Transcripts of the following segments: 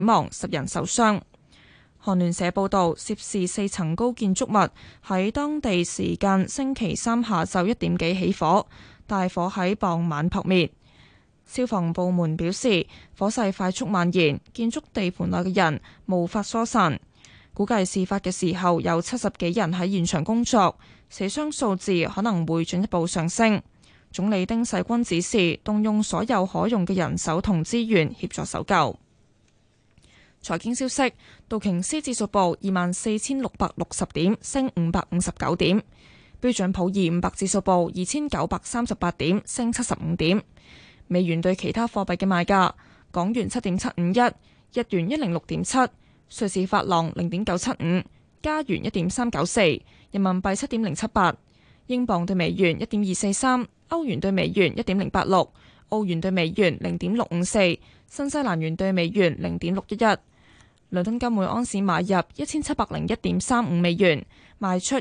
亡，10人受傷。韓聯社報導，涉事4層高建築物喺當地時間星期三下晝1點幾起火，大火喺傍晚撲滅。消防部門表示，火勢快速蔓延，建築地盤內嘅人無法疏散。估計事發嘅時候有70幾人喺現場工作，死傷數字可能會進一步上升。總理丁世均指示動用所有可用嘅人手同資源協助搜救。財經消息，道瓊斯指數報24,660點，升559點；標準普爾500指數報2,938點，升75點。美元對其他貨幣嘅賣價：港元7.751，日元106.7，瑞士法郎0.975，加元1.394，人民幣7.078，英鎊對美元1.243，歐元對美元1.086，澳元對美元0.654，新西蘭元對美元0.611。倫敦金每盎司買入1701.35美元，賣出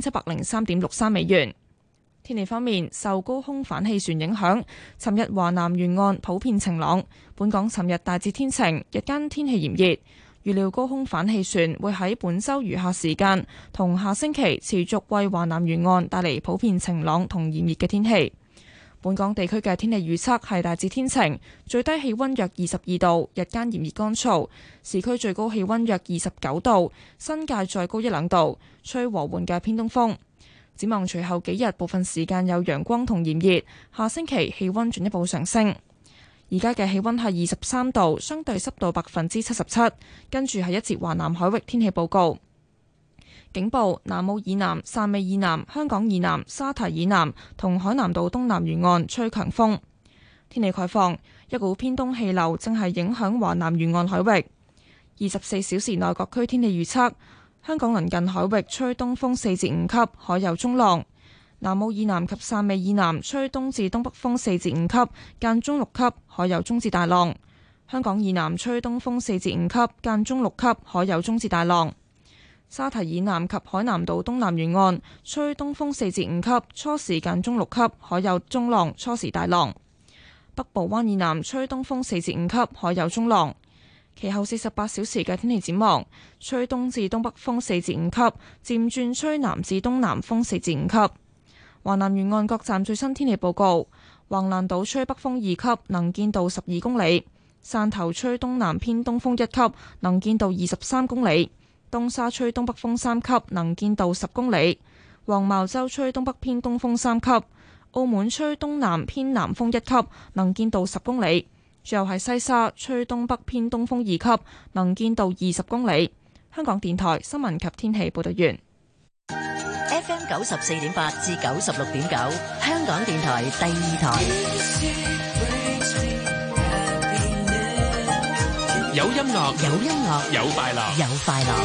1703.63美元。天氣方面，受高空反氣旋影響，尋日華南沿岸普遍晴朗。本港尋日大致天晴，日間天氣炎熱。預料高空反氣旋會喺本週餘下時間同下星期持續為華南沿岸帶嚟普遍晴朗同炎熱嘅天氣。本港地區嘅天氣預測係大致天晴，最低氣溫約22度，日間炎熱乾燥，市區最高氣溫約29度，新界再高1-2度，吹和緩嘅偏東風。展望隨後幾日，部分時間有陽光同炎熱，下星期氣溫進一步上升。而家嘅氣溫係23度，相對濕度77%。跟住係一節華南海域天氣報告。警報：南澳以南、汕尾以南、香港以南、沙堤以南同海南島東南沿岸吹強風。天氣概況：一股偏東氣流正係影響華南沿岸海域。24小時內各區天氣預測：香港鄰近海域吹東風4至5級，海有中浪；南澳以南及汕尾以南吹東至東北風4至5級，間中6級，海有中至大浪；香港以南吹東風4至5級，間中6級，海有中至大浪。沙堤以南及海南島東南沿岸吹東風4至5級，初時間中6級，海有中浪，初時大浪。北部灣以南吹東風4至5級，海有中浪。其後48小時嘅天氣展望：吹東至東北風4至5級，漸轉吹南至東南風4至5級。華南沿岸各站最新天氣報告：橫瀾島吹北風2級，能見度12公里；汕頭吹東南偏東風1級，能見度23公里；東沙吹東北風3級，能見度10公里；黃茅洲吹東北偏東風3級；澳門吹東南偏南風1級，能見度10公里。最後係西沙吹東北偏東風2級，能見度20公里。香港電台新聞及天氣報道完。 FM 94.8至96.9，香港電台第2台。 有音樂， 有音樂， 有快樂， 有快樂。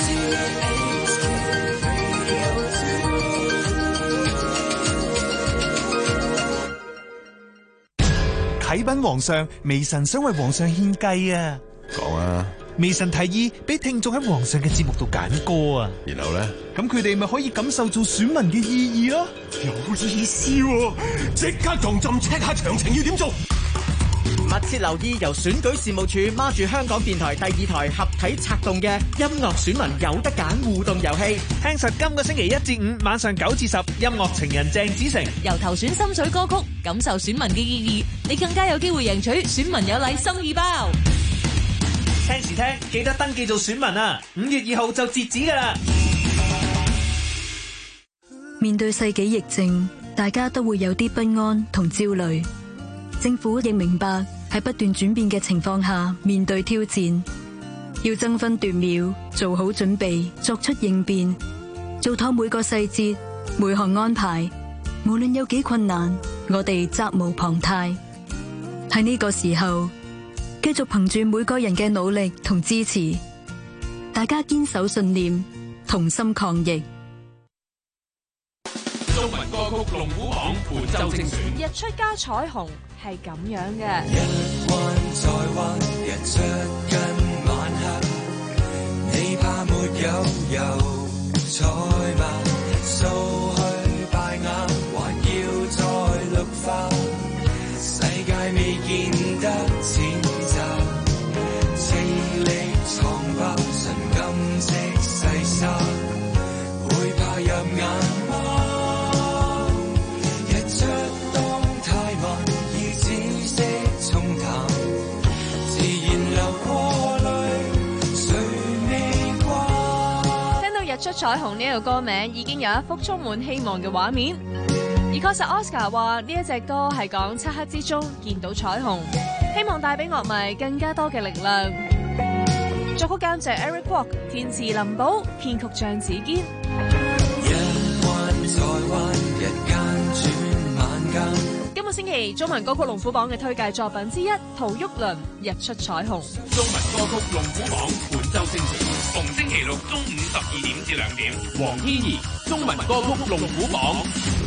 啟稟皇上，微臣想為皇上獻計啊！ 講啊！ 微臣提議俾聽眾喺皇上嘅節目度揀歌啊！ 然後咧， 咁佢哋咪可以感受做選民嘅意義咯！ 有意思喎！即刻同朕 check 下詳情要點做。 密切留意由選舉事務處孖住香港電台第2台合體策動嘅音樂選民有得揀互動遊戲， 聽實今個星期1至5晚上9至10，音樂情人鄭子誠由投選心水歌曲，感受選民嘅意義，你更加有機會贏取選民有禮心意包。 聽時聽，記得登記做選民啊！5月2號就截止㗎啦。 面對世紀疫症，大家都會有啲不安同焦慮。政府亦明白喺不斷轉變嘅情況下面對挑戰，要爭分奪秒做好準備，作出應變，做妥每個細節每項安排。無論有幾困難，我哋責無旁貸。喺呢個時候，繼續憑住每個人嘅努力同支持，大家堅守信念，同心抗疫。 中文歌曲龍虎榜本周精選。 日出加彩虹係咁樣嘅。 一彎再彎，日出跟晚黑，你怕沒有油彩嗎？掃去拜眼，還要再綠化，世界未見得淺窄，千里日出彩虹呢一個歌名已經有一幅充滿希望嘅畫面，而確實 Oscar 話呢一隻歌係講漆黑之中見到彩虹，希望帶俾樂迷更加多嘅力量。作曲監製 Eric Kwok， 填詞林寶，編曲張子堅。今個星期中文歌曲龍虎榜嘅推介作品之一，陶旭倫《日出彩虹》。 中文歌曲龍虎榜本周精選，逢星期六中午12點至2點，黃天怡中文歌曲龍虎榜。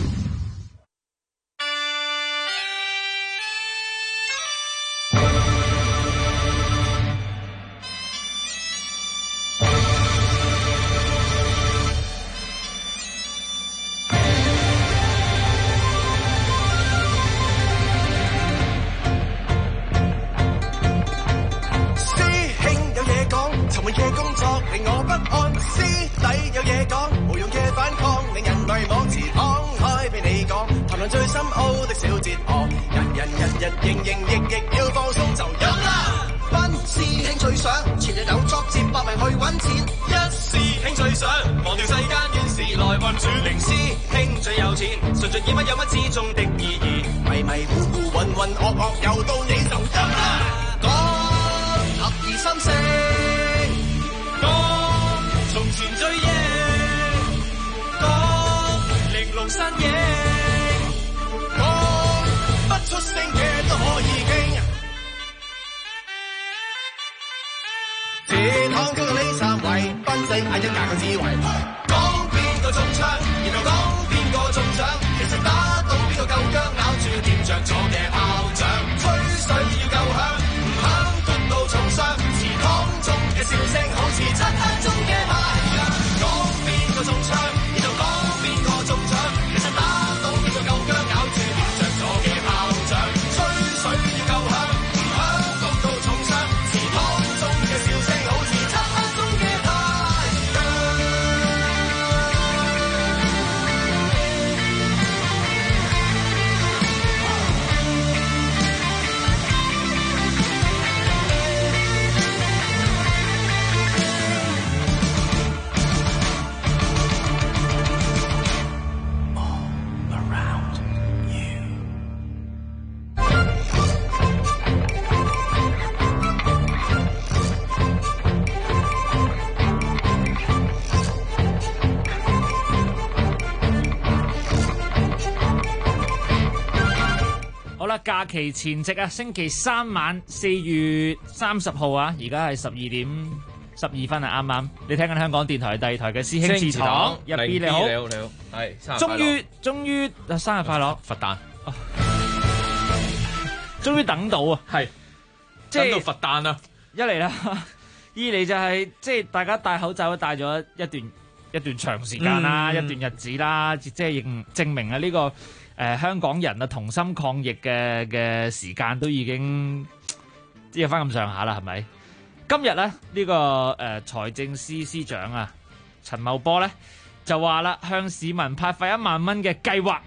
假期前夕啊，星期三晚4月30號啊，而家係12點12分啊，啱啱你聽緊香港電台第2台嘅師兄祠堂入 B， 你好， 係終於生日快樂， 佛誕， 終於等到啊， 係即係等到佛誕啊！ 一嚟啦，二嚟就係即係大家戴口罩都戴咗一段長時間啦，一段日子啦，即係證明啊呢個。香港人啊，同心抗疫嘅時間都已經有翻咁上下啦，係咪？今日咧呢個財政司司長啊陳茂波咧就話啦，向市民派發1萬蚊嘅計劃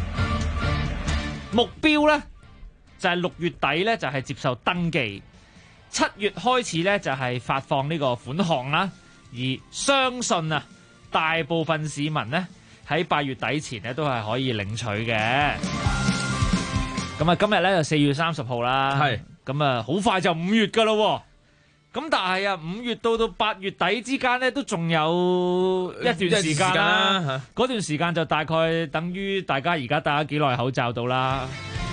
目標咧就係6月底咧就係接受登記，7月開始咧就係發放呢個款項啦，而相信啊大部分市民咧喺8月底前咧都係可以領取嘅。咁啊，今日咧就4月30號啦。係。咁啊，好快就5月噶咯。咁但係啊，5月到8月底之間咧，都仲有一段時間啦。嗰段時間就大概等於大家而家戴咗幾耐口罩到啦。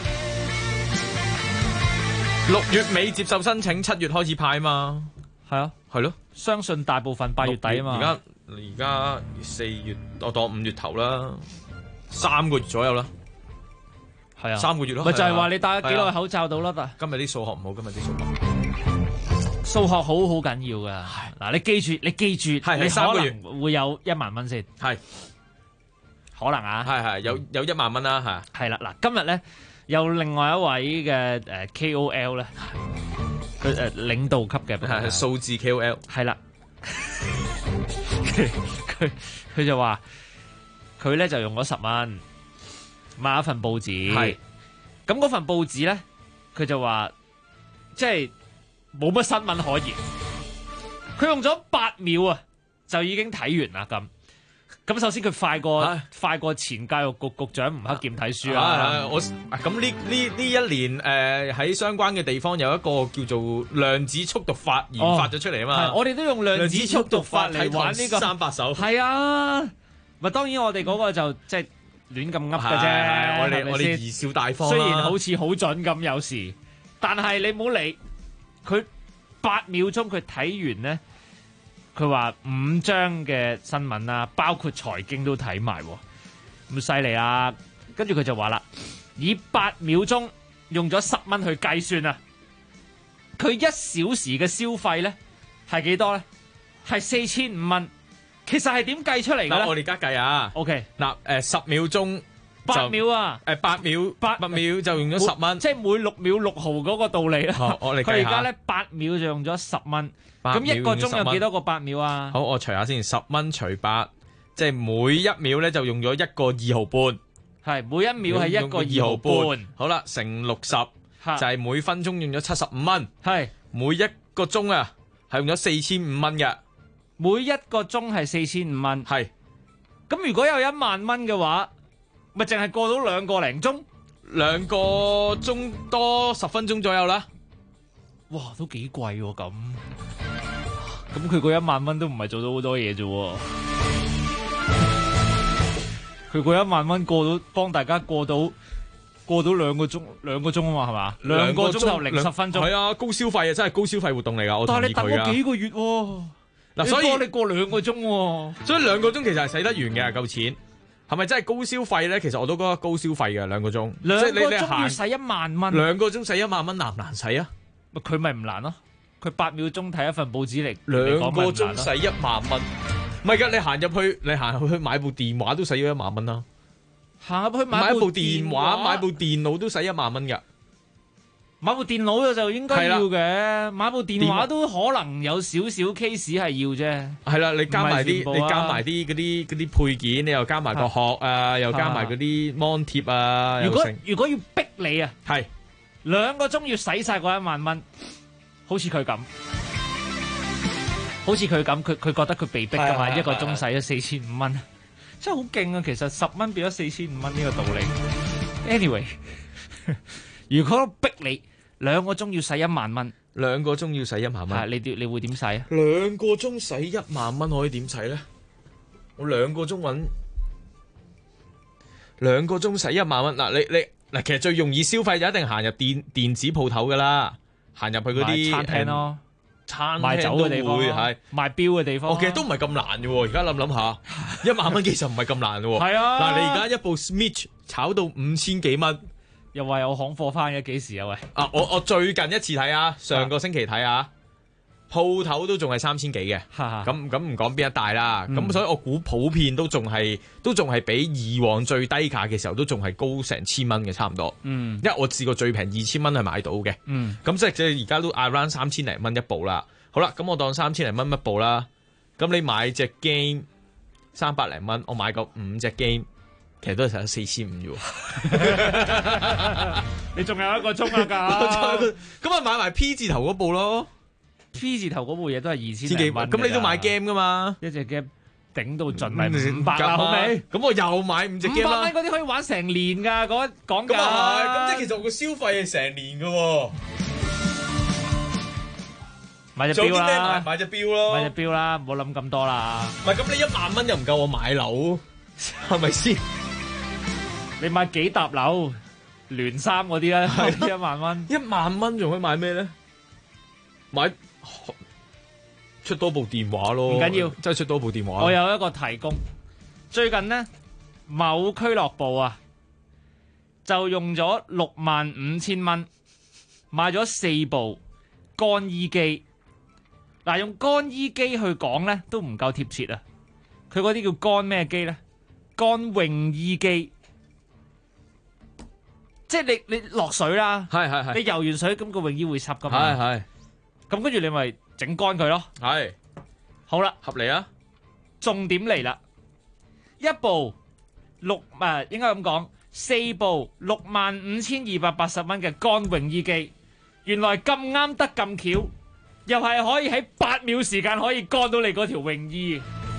6月尾接受申請，7月開始派啊嘛。 係啊，係咯。相信大部分8月底啊嘛。 而家4月，我當5月頭啦，3個月左右啦，係啊，3個月咯。 咪就係話你戴咗幾耐口罩到啦？ 今日啲數學唔好，今日啲數學好緊要噶。嗱，你記住，你3個月會有1萬蚊先， 係可能啊， 係有1萬蚊啦， 係啦。嗱，今日咧有另外一位嘅KOL 咧，佢領導級嘅係數字 KOL， 係啦。佢就話佢咧就用咗10蚊買一份報紙，係咁嗰份報紙咧，佢就話即係冇乜新聞可言，佢用咗8秒啊就已經睇完啦咁。咁首先佢快過前教育局局長吳克儉睇書啦。 我咁呢一年喺相關嘅地方有一個叫做量子速讀法研發咗出嚟啊嘛。 我哋都用量子速讀法嚟玩呢個 300首。 係啊，咪當然我哋嗰個就即係亂咁噏嘅啫。 我哋貽笑大方。 雖然好似好準咁有時，但係你唔好理佢8秒鐘佢睇完咧。佢話5張嘅新聞啦，包括財經都睇埋，咁犀利啊！跟住佢就話啦，以8秒鐘用咗10蚊去計算啊，佢1小時嘅消費咧係幾多咧？係4500蚊。其實係點計出嚟嘅咧？ 我哋而家計啊。 OK， 嗱10秒鐘 8秒啊 ，8秒就用咗10蚊， 即係每6秒6毫嗰個道理啦。 我哋計下。 佢而家咧8秒就用咗10蚊。咁1個鐘有幾多個8秒啊？ 好，我除下先，10蚊除8，即係每1秒咧就用咗1個2毫半。 係每1秒係1個2毫半。 好啦，乘60就係每分鐘用咗75蚊。 係每1個鐘啊，係用咗4500蚊嘅。 每1個鐘係4500蚊。 係。 咁如果有1萬蚊嘅話，咪淨係過到2個零鐘 ，2個鐘多10分鐘左右啦。 哇，都幾貴喎咁。咁佢嗰1萬蚊都唔係做到好多嘢啫喎，佢嗰1萬蚊幫大家過到2個鐘啊嘛，係嘛？2個鐘頭0 10分鐘。 係啊，高消費啊，真係高消費活動嚟㗎，我同意佢啊。 但係你等咗幾個月喎，嗱， 所以你過2個鐘喎， 所以2個鐘其實係使得完嘅，夠錢。係咪真係高消費咧？其實我都覺得高消費嘅2個鐘。 2個鐘要使1萬蚊。 2個鐘使1萬蚊難唔難使啊？ 佢咪唔難咯？佢8秒鐘睇一份報紙嚟 ，2個鐘使1萬蚊，唔係㗎，你行入去買部電話都使咗1萬蚊啦。 行入去買部電話、買部電腦都使1萬蚊㗎。 買部電腦就應該要嘅，買部電話都可能有少少 case 係要啫。 係啦，你加埋啲嗰啲配件，你又加埋個殼啊，又加埋嗰啲 mon 貼啊。 如果要逼你啊， 係 2個鐘要使晒嗰1萬蚊。好似佢咁，佢覺得佢被逼㗎嘛，1個鐘使咗4500蚊，真係好勁啊！其實10蚊變咗4500蚊呢個道理。Anyway， 如果逼你2個鐘要使1萬蚊 ，2個鐘要使1萬蚊， 你會點使啊 ？2個鐘使1萬蚊可以點使咧？我2個鐘揾2個鐘使1萬蚊，嗱你嗱，其實最容易消費就一定行入電子鋪頭㗎啦。行入去嗰啲餐廳咯， 餐廳賣酒嘅地方， 係賣錶嘅地方。 其實都唔係咁難嘅喎，而家諗下，1萬蚊其實唔係咁難喎。 係啊， 嗱，你而家一部 Switch 炒到5000幾蚊， 又話有行貨翻嘅，幾時啊？喂！ 我最近一次睇啊，上個星期睇啊。鋪頭都仲係3000幾嘅，咁唔講邊一帶啦，咁所以我估普遍都仲係比以往最低價嘅時候都仲係高成1000蚊嘅差唔多，因為我試過最平2000蚊係買到嘅，咁即係而家都 around 3000零蚊一部啦。好啦，咁我當3000零蚊一部啦，咁你買隻 game 300零蚊，我買個5隻 game，其實都係使咗4500啫。 你仲有1個鐘啊？ 咁啊買埋 P 字頭嗰部咯。 P 字頭嗰部嘢都係2000幾蚊， 咁你都買 game 噶嘛？ 一隻 game 頂到盡咪500啦，好未？ 咁我又買5隻 game 啦。 500蚊嗰啲可以玩成年噶，講咁啊係，咁即係其實我個消費係成年噶喎。 買隻錶啦， 買隻錶咯， 買隻錶啦，唔好諗咁多啦。 唔係咁，你1萬蚊又唔夠我買樓，係咪先？ 你買幾沓樓，聯3嗰啲啦，1萬蚊。 1萬蚊仲可以買咩咧？買出多部電話咯， 唔緊要， 真係出多部電話。 我有一個提供，最近呢，某俱樂部啊，就用咗65000蚊買咗4部乾衣機。嗱，用乾衣機去講咧，都唔夠貼切啊！佢嗰啲叫乾咩機咧？乾泳衣機，即係你落水啦， 係， 你游完水咁個泳衣會濕噶嘛， 係。咁跟住你咪整乾佢咯。 係， 好啦， 合理啊！ 重點嚟啦，一部應該咁講，4部65280蚊嘅乾泳衣機，原來咁啱得咁巧，又係可以喺8秒時間可以乾到你嗰條泳衣。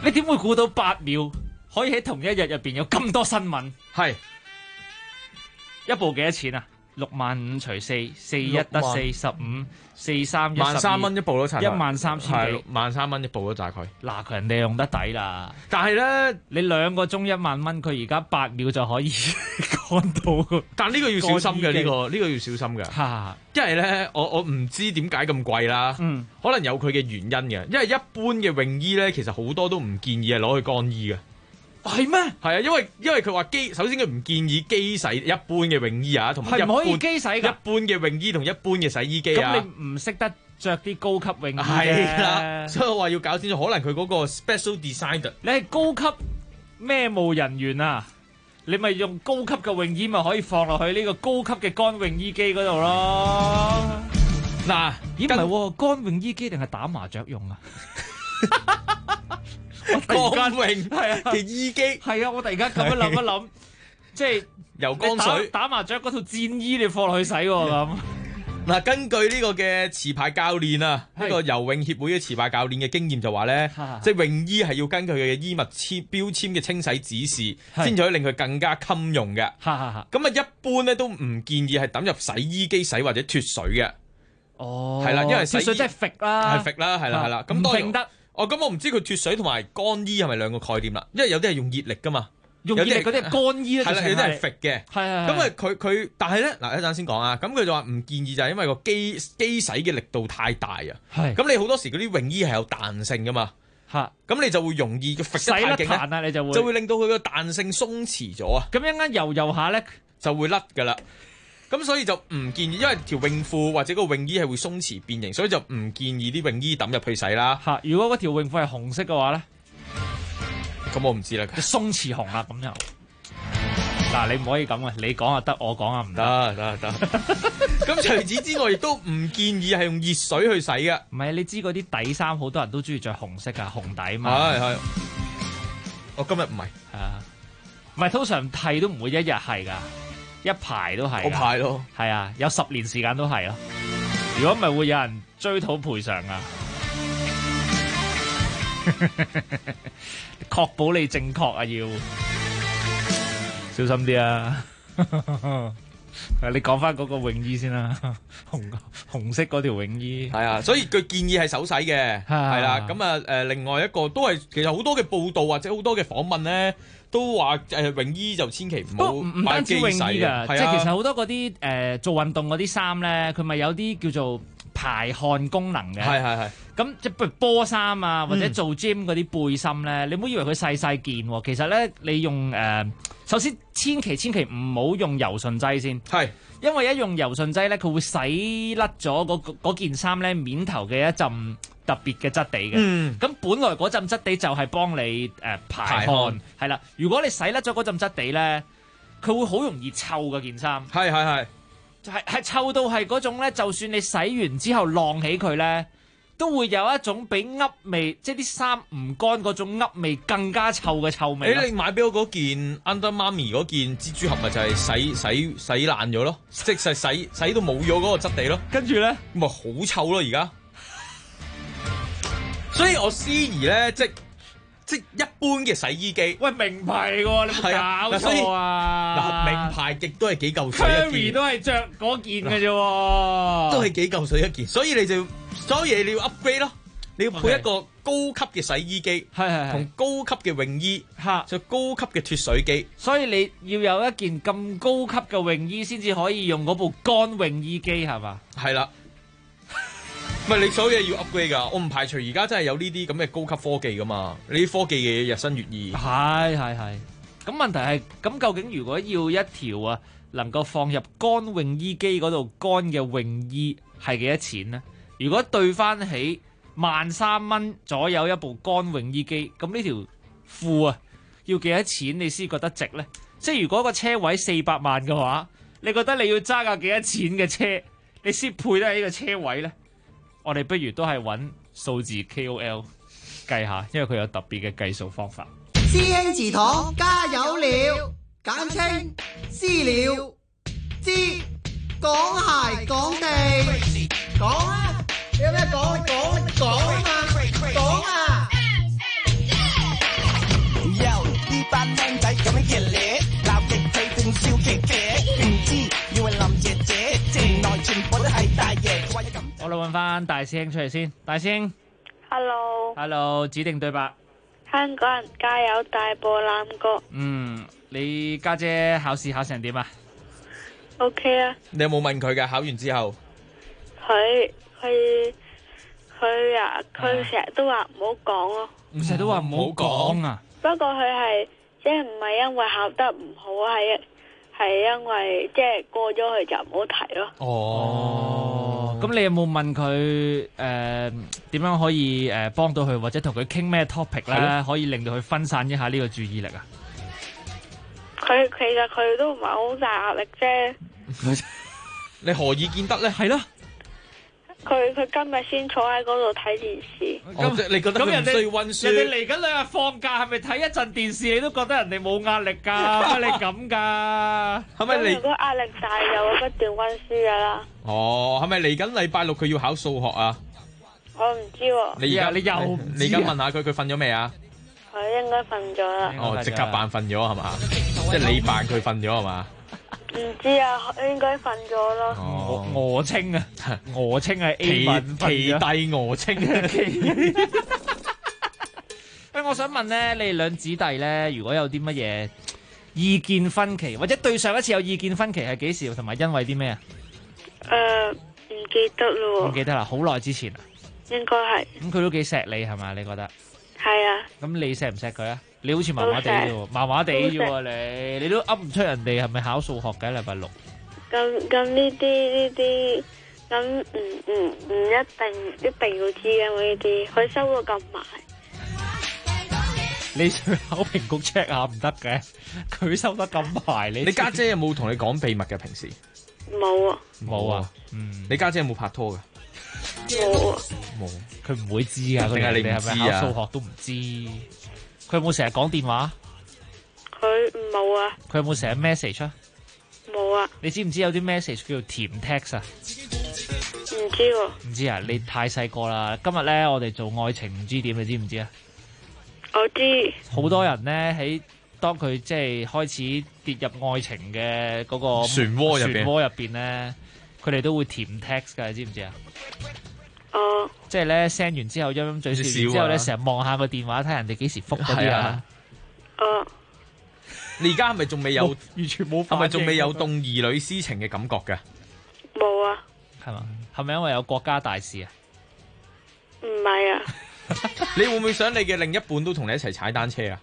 你點會估到8秒可以喺同一日入邊有咁多新聞？ 係一部幾多錢啊？65,000除4，41得4，15，43， 13蚊一部咯，差唔多 13,000幾 ，13,000蚊一部咯，大概。 嗱，佢人哋用得抵啦。 但係咧， 你2個鐘1萬蚊，佢而家8秒就可以趕到。 但呢個要小心嘅，呢個要小心嘅。因為咧，我唔知點解咁貴啦。可能有佢嘅原因嘅。因為一般嘅泳衣咧，其實好多都唔建議係攞去乾衣嘅。 係咩？ 係啊，因為佢話首先佢唔建議機洗一般嘅泳衣啊，同埋係唔可以機洗㗎。 一般嘅泳衣同一般嘅洗衣機啊。 咁你唔識得着啲高級泳衣係啦，所以我話要搞清楚，可能佢嗰個 special design。 你係高級咩務人員啊？你咪用高級嘅泳衣咪可以放落去呢個高級嘅乾泳衣機嗰度咯。 嗱， 咦唔係喎，乾泳衣機定係打麻雀用啊？ 乾泳係啊嘅衣機係啊！我突然間咁樣諗一諗，即係游乾水打麻雀嗰套戰衣你放落去洗喎咁。 嗱，根據呢個嘅持牌教練啊，呢個游泳協會嘅持牌教練嘅經驗就話咧，即係泳衣係要根據佢嘅衣物標籤嘅清洗指示，先至可以令佢更加襟用嘅。咁啊，一般咧都唔建議係抌入洗衣機洗或者脫水嘅。 哦， 係啦，因為脫水真係揈啦， 係揈啦，係啦。咁當然得。咁我唔知佢脫水同埋乾衣係咪兩個概念啦？因為有啲係用熱力噶嘛， 用熱力嗰啲係乾衣係啦，有啲係揈嘅。 係。 咁啊，佢但係咧嗱，一陣先講啊。咁佢就話唔建議就係因為個機洗嘅力度太大啊。係。咁你好多時嗰啲泳衣係有彈性噶嘛。嚇。咁你就會容易揈得太勁咧， 你就會令到佢個彈性鬆弛咗啊。 咁一陣游下咧就會甩㗎啦。咁所以就唔建議，因為條泳褲或者個泳衣係會鬆弛變形，所以就唔建議啲泳衣抌入去洗啦。 嚇！如果嗰條泳褲係紅色嘅話咧， 咁我唔知啦。 鬆弛紅啦，咁就嗱，你唔可以咁啊！你講啊得，我講啊唔得。 得。咁除此之外，亦都唔建議係用熱水去洗嘅。 唔係，你知嗰啲底衫好多人都中意着紅色㗎，紅底嘛。 係。我今日唔係。 係啊，唔係通常剃都唔會一日係㗎。一排都係， 好排咯， 係啊，有10年時間都係咯。如果唔係會有人追討賠償啊，確保你正確啊，要小心啲啊。你講翻嗰個泳衣先啦，紅色嗰條泳衣係啊，所以佢建議係手洗嘅，係啦。咁啊另外一個都係其實好多嘅報道或者好多嘅訪問咧。都話泳衣就千祈唔好唔單止泳衣㗎，即係其實好多嗰啲做運動嗰啲衫咧，佢咪有啲叫做排汗功能嘅。係。咁即係譬如波衫啊，或者做 gym 嗰啲背心咧，你唔好以為佢細細件喎。其實咧，你用首先千祈唔好用柔順劑先。係。因為一用柔順劑咧，佢會洗甩咗嗰件衫咧面頭嘅一陣特別嘅質地嘅。咁本來嗰陣質地就係幫你排汗，係啦。如果你洗甩咗嗰陣質地咧，佢會好容易臭嘅件衫。係臭到係嗰種咧，就算你洗完之後晾起佢咧，都會有一種比噏味，即係啲衫唔乾嗰種噏味更加臭嘅臭味。 你買俾我嗰件 Under Mommy 嗰件蜘蛛俠咪就係洗爛咗咯，即係洗到冇咗嗰個質地咯。 跟住咧， 咪好臭咯而家。所以我思疑咧，即一般嘅洗衣機， 喂名牌喎，你冇搞錯啊！ 嗱，名牌極都係幾嚿水一件， Curry 都係着嗰件嘅啫， 都係幾嚿水一件，所以你就所有嘢你要 upgrade 咯，你要配一個高級嘅洗衣機，係同高級嘅泳衣，就高級嘅脫水機， 所以你要有一件咁高級嘅泳衣先至可以用嗰部乾泳衣機，係嘛？ 係啦。唔係你所有嘢要 upgrade 㗎，我唔排除而家真係有呢啲咁嘅高級科技㗎嘛，呢啲科技嘅嘢日新月異。 係。咁問題係，咁究竟如果要一條能夠放入乾泳衣機嗰度乾嘅泳衣係幾多錢呢？如果對翻起13,000蚊左右一部乾泳衣機，咁呢條褲要幾多錢你先覺得值呢？即係如果個車位400萬嘅話，你覺得你要揸架幾多錢嘅車，你先配得起呢個車位呢？我哋不如都係揾數字 KOL 計下，因為佢有特別嘅計數方法。 師兄祠堂加油了，簡稱私了。知講鞋講地，講啊！你有咩講？你講啊嘛！講啊！ 我哋揾翻大師兄出嚟先，大師兄 ，Hello， 指定對白。 香港人加油，大步攬過。 你家姐考試考成點啊 ？OK 啊。 你有冇問佢㗎？考完之後， 佢成日都話唔好講咯。 成日都話唔好講啊。 不過佢係即係唔係因為考得唔好，係因為即係過咗去就唔好提咯。 哦，咁你有冇問佢點樣可以幫到佢，或者同佢傾咩 topic 咧，可以令到佢分散一下呢個注意力啊？ 其實佢都唔係好大壓力啫。 你何以見得咧？ 係咯。 佢今日先坐喺嗰度睇電視。 咁你覺得佢唔需要溫書？ 人哋嚟緊2日放假，係咪睇一陣電視你都覺得人哋冇壓力㗎？乜你咁㗎？係咪你？ 如果壓力大就會不斷溫書㗎啦。 哦，係咪嚟緊禮拜6佢要考數學啊？ 我唔知喎。 你而家問下佢瞓咗未啊？ 佢應該瞓咗啦。 哦，即刻扮瞓咗係嘛？即係你扮佢瞓咗係嘛？ 唔知啊，應該瞓咗咯。 鵝青啊，鵝青係 A 文奇帝鵝青。 喂，我想問咧，你哋兩姊弟咧，如果有啲乜嘢意見分歧，或者對上一次有意見分歧係幾時，同埋因為啲咩啊？ 唔記得咯。 唔記得啦，好耐之前啊。 應該係。 咁佢都幾錫你係嘛？你覺得？ 係啊。 咁你錫唔錫佢啊？你好似麻麻地啫喎，麻麻地啫喎，你都噏唔出人哋係咪考數學嘅禮拜6？ 咁呢啲咁唔一定要知嘅呢啲，佢收到咁埋。 你去考評局 check 下唔得嘅，佢收得咁埋，你家姐有冇同你講秘密嘅平時？ 冇啊。 冇啊。 你家姐有冇拍拖㗎？ 冇啊。 冇，佢唔會知㗎。 定係你唔知啊？ 係咪考數學都唔知？佢有冇成日講電話？ 佢冇啊。 佢有冇成日 message 啊？ 冇啊。 你知唔知有啲 message 叫做甜 text 啊？ 唔知喎。 唔知啊？你太細個啦。今日咧，我哋做愛情唔知點，你知唔知啊？ 我知。 好多人咧喺當佢即係開始跌入愛情嘅嗰個漩渦入邊咧，佢哋都會甜 text 㗎，你知唔知啊？ 哦。 即係咧 send 完之後陰陰嘴笑，之後咧成日望下個電話睇人哋幾時覆嗰啲啊。 哦。 你而家係咪仲未有完全冇？ 係咪仲未有動兒女私情嘅感覺㗎？ 冇啊。 係嘛？係咪因為有國家大事啊？ 唔係啊。 你會唔會想你嘅另一半都同你一齊踩單車啊？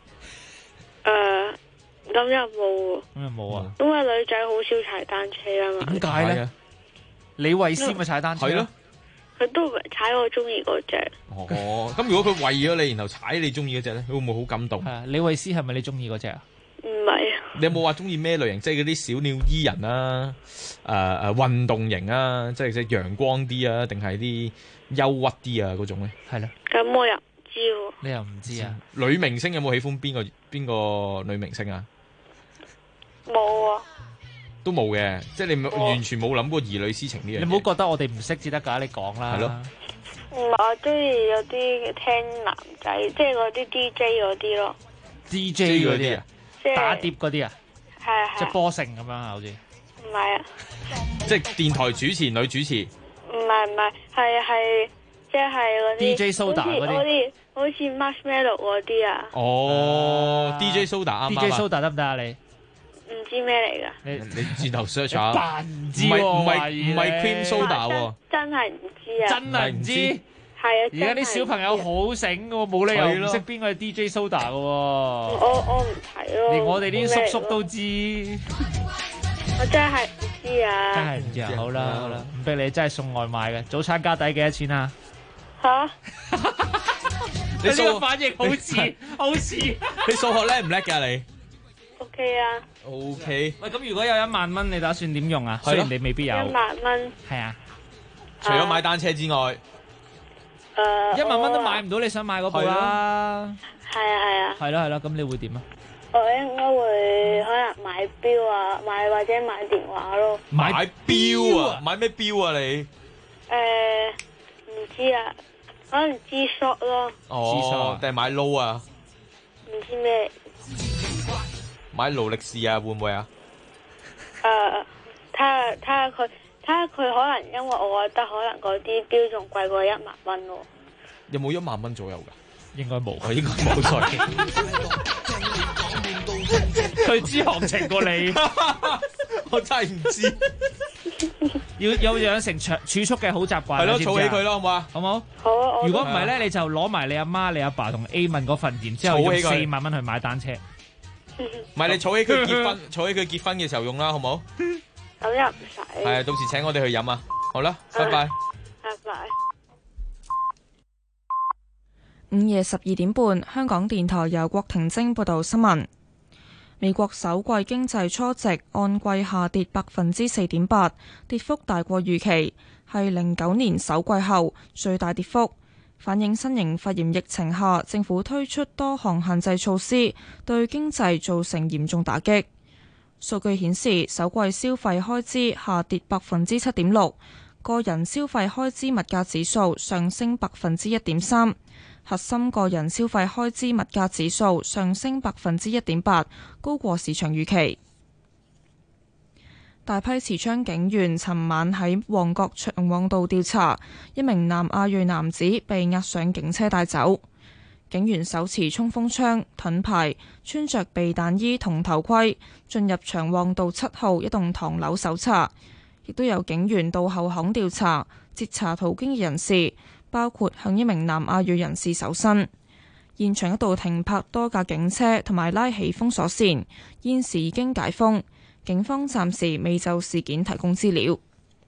咁又冇。 咁又冇啊？ 因為女仔好少踩單車啊嘛。 點解咧？李慧詩咪踩單車？ 係咯。 佢都唔係踩我中意嗰隻。 哦，咁如果佢為咗你，然後踩你中意嗰隻咧，佢會唔會好感動？ 係啊，李慧詩係咪你中意嗰隻啊？ 唔係啊。 你有冇話中意咩類型？即係嗰啲小鳥依人啊，運動型啊，即係陽光啲啊，定係啲憂鬱啲啊嗰種咧？ 係咯。 咁我又唔知喎。 你又唔知啊？ 女明星有冇喜歡邊個女明星啊？ 冇啊。 都冇嘅，即係你完全冇諗過兒女私情呢樣嘢。 你唔好覺得我哋唔識至得㗎，你講啦。 係咯。 我中意有啲聽男仔，即係嗰啲 DJ 嗰啲咯。 DJ 嗰啲啊？打碟嗰啲啊？ 係。 即係波成咁樣啊？好似。 唔係啊。 即係電台主持女主持。 唔係，係即係嗰啲 DJ Soda 嗰啲， 好似 Marshmallow 嗰啲啊。 哦，DJ Soda 啱唔啱啊？ DJ Soda 得唔得啊？你？ 唔知咩嚟噶？ 你轉頭 search 下。 扮唔知喎，唔係 Cream Soda 喎。 真係唔知啊！ 真係唔知。 係啊！ 而家啲小朋友好醒噶喎，冇理由唔識邊個係 DJ Soda 噶喎。 我唔睇咯。 連我哋啲叔叔都知。 我真係唔知啊！ 真係唔知啊！好啦，唔逼你，真係送外賣嘅。早餐加底幾多錢啊？ 吓？ 你呢個反應好似你數學叻唔叻㗎你 ？OK 啊。 OK。 喂，咁如果有1萬蚊，你打算點用啊？雖然你未必有。 1萬蚊。 係啊。 除咗買單車之外 ，1萬蚊都買唔到你想買嗰部啦。 係啊。 係啦，咁你會點啊？ 我應該會可能買錶啊，或者買電話咯。 買錶啊？買咩錶啊你？ 唔知啊，可能 G-Shock 咯。 哦，定係買 Low 啊？ 唔知咩？ 買勞力士啊？會唔會啊？ 睇下佢睇下佢可能，因為我覺得可能嗰啲標仲貴過10000蚊喎。 有冇10000蚊左右㗎？ 應該冇， 應該冇錯。 佢知行情過你， 我真係唔知。 要有養成儲蓄嘅好習慣。 係咯， 知知儲起佢咯，好唔好啊？ 好冇？ 好啊！ 如果唔係咧，你就攞埋你阿媽、你阿爸同 A 問嗰份，然之後用儲起佢 4萬蚊去買單車。 唔係你儲起佢結婚，儲起佢結婚嘅時候用啦，好冇？ 咁又唔使。 係，到時請我哋去飲啊！好啦，拜拜。 拜拜。 午夜12點半，香港電台由郭婷晶報道新聞。美國首季經濟初值按季下跌4.8%，跌幅大過預期，係09年首季後最大跌幅，反映新型肺炎疫情下政府推出多項限制措施，對經濟造成嚴重打擊。數據顯示，首季消費開支下跌7.6%，個人消費開支物價指數上升1.3%。核心個人消費開支物價指數上升1.8%，高過市場預期。大批持槍警員尋晚喺旺角長旺道調查，一名南亞裔男子被押上警車帶走。警員手持衝鋒槍、盾牌，穿着避彈衣同頭盔，進入長旺道7號一棟唐樓搜查。亦都有警員到後巷調查，截查途經嘅人士，包括向一名南亞裔人士搜身。現場一度停泊多架警車同埋拉起封鎖線，現時已經解封。警方暫時未就事件提供資料。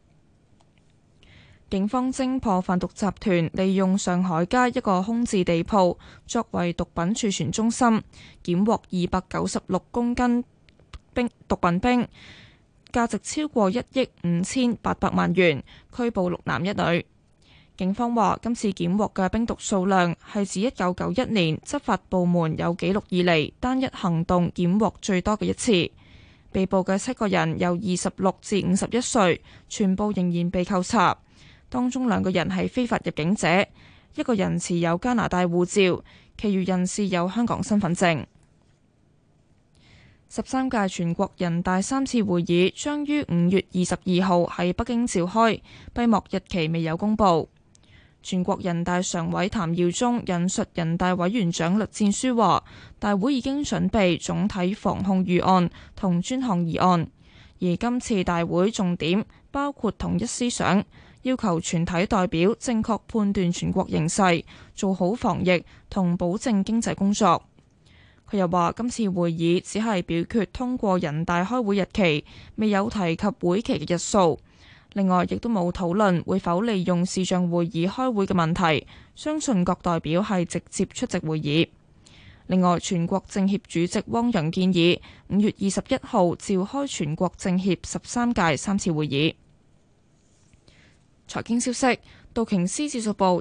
警方偵破販毒集團，利用上海街一個空置地鋪作為毒品儲存中心，檢獲296公斤毒品冰，價值超過1億5800萬元，拘捕6男1女。警方話，今次檢獲嘅冰毒數量係自1991年執法部門有紀錄以嚟單一行動檢獲最多嘅一次。被捕嘅7個人由26至51歲，全部仍然被扣查。當中2個人係非法入境者，1個人持有加拿大護照，其餘人士有香港身份證。13屆全國人大3次會議將於5月22號喺北京召開，閉幕日期未有公佈。全國人大常委譚耀宗引述人大委員長栗戰書話，大會已經準備總體防控預案同專項議案，而今次大會重點包括統一思想，要求全體代表正確判斷全國形勢，做好防疫同保證經濟工作。佢又話，今次會議只係表決通過人大開會日期，未有提及會期嘅日數。另外，亦都冇討論會否利用視像會議開會嘅問題，相信各代表係直接出席會議。另外，全國政協主席汪洋建議5月21號召開全國政協13屆3次會議。財經消息，道瓊斯指數報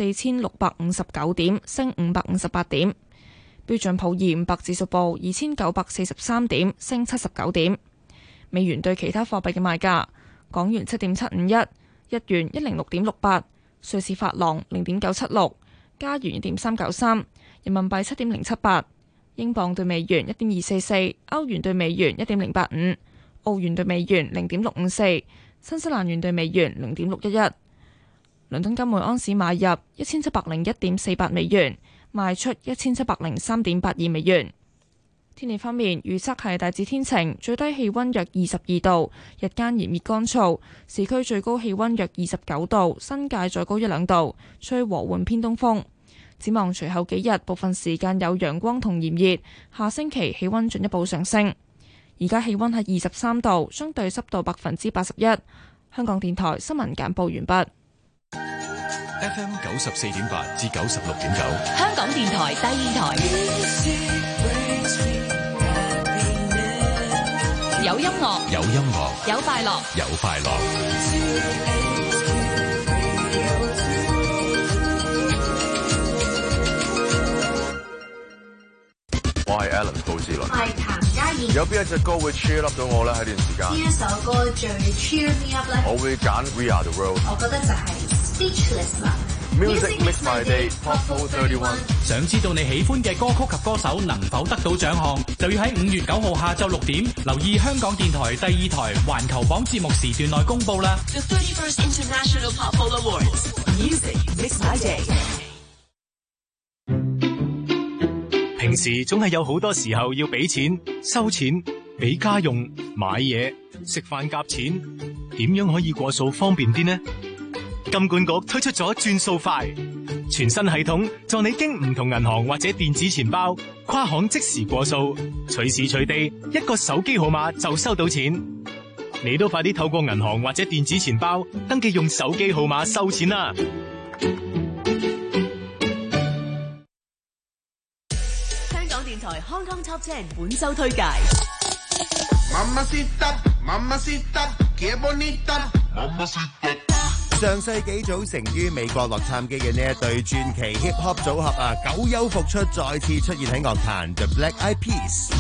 24,659點，升558點；標準普爾500指數報2,943點，升79點。美元對其他貨幣嘅賣價：港元7.751，日元106.68，瑞士法郎0.976，加元1.393，人民幣7.078，英鎊對美元1.244，歐元對美元1.085，澳元對美元0.654，新西蘭元對美元0.611。倫敦金每安士買入1701.48美元，賣出1703.82美元。天氣方面，預測係大致天晴，最低氣溫約22度，日間炎熱乾燥，市區最高氣溫約29度，新界再高1-2度，吹和緩偏東風。展望隨後幾日，部分時間有陽光同炎熱，下星期氣溫進一步上升。而家氣溫係23度，相對濕度81%。香港電台新聞簡報完畢。 FM 94.8至96.9， 香港電台第二台。有音樂， 有音樂， 有快樂， 有快樂。 我係 Alan 布志倫， 我係譚嘉儀。 有邊一隻歌會 cheer up 到我咧？喺段時間， 呢一首歌最 cheer me up 咧， 我會揀 We Are The World。 我覺得就係 Music Makes My Day Top 31。 想知道你喜歡嘅歌曲及歌手能否得到獎項，就要喺5月9號下晝6點留意香港電台第2台環球榜節目時段內公佈啦。 The 31st International Pop Polo Awards. Music Makes My Day。 平時總係有好多時候要俾錢、收錢、俾家用、買嘢、食飯夾錢，點樣可以過數方便啲呢？金管局推出咗轉數快全新系統，助你經唔同銀行或者電子錢包跨行即時過數，隨時隨地一個手機號碼就收到錢。你都快啲透過銀行或者電子錢包登記用手機號碼收錢啦！ 香港電台 Hong Kong Top 10本周推介。 上世紀組成於美國洛杉磯嘅呢一對傳奇 hip hop 組合啊，久休復出，再次出現喺樂壇 The Black Eyed Peas。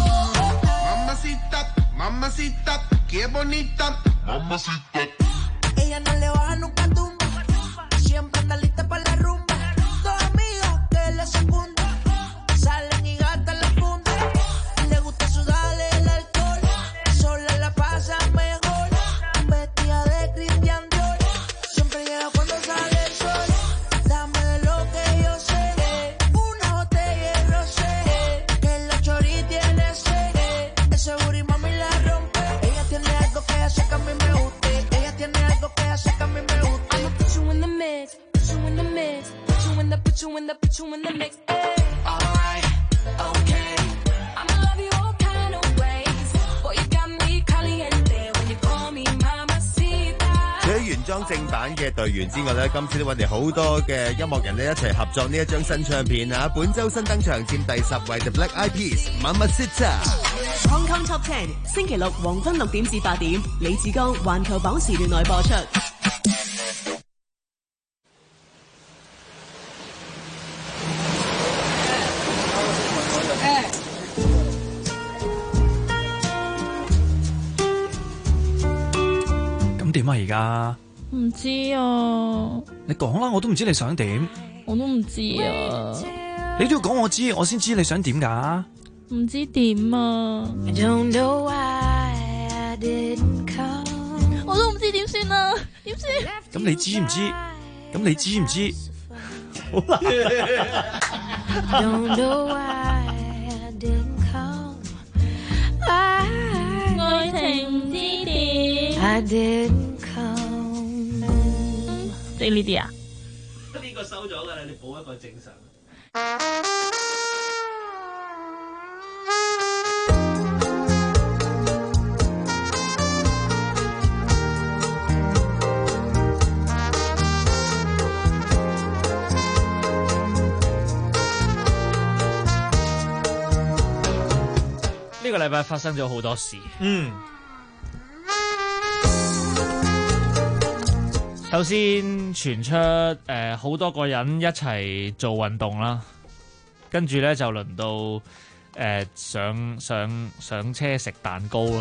正版嘅隊員之外咧，今次都揾嚟好多嘅音樂人咧一齊合作呢一張新唱片啊！本周新登場佔第10位 The Black Eyed Peas。Mamacita。Hong Kong Top 10星期六黃昏6點至8點，李志剛環球榜時段內播出。 咁點啊而家？ 唔知啊， 你講啦，我都唔知你想點。 我都唔知啊， 你都要講我知，我先知你想點噶。 唔知點啊，我都唔知點算啊，點算？ 咁你知唔知？咁你知唔知？好啦。 愛情唔知點。即係呢啲啊？ 呢個收咗㗎啦，你補一個正常。呢個禮拜發生咗好多事。首先傳出好多個人一齊做運動啦，跟住咧就輪到上車食蛋糕啦。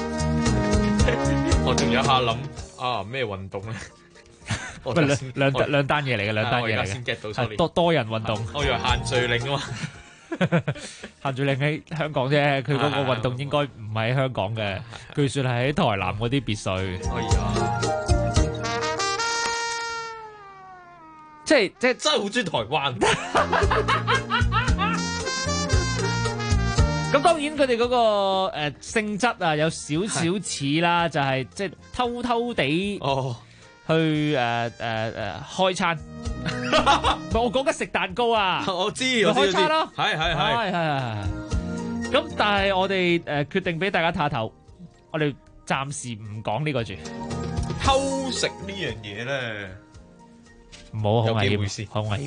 我仲有下諗咩運動咧？ 兩單嘢嚟嘅，兩單嘢嚟嘅。 先 get 到多人運動。 我以為限聚令啊嘛。 限聚令喺香港啫，佢嗰個運動應該唔喺香港嘅，據說係喺台南嗰啲別墅。即係真係好中意台灣。 咁當然佢哋嗰個性質啊有少少似啦，就係即係偷偷地去開餐。我講緊食蛋糕啊！ 我知開餐咯， 係。 咁但係我哋決定俾大家睇下頭，我哋暫時唔講呢個住。 偷食呢樣嘢咧。 唔好，好危險，好危險。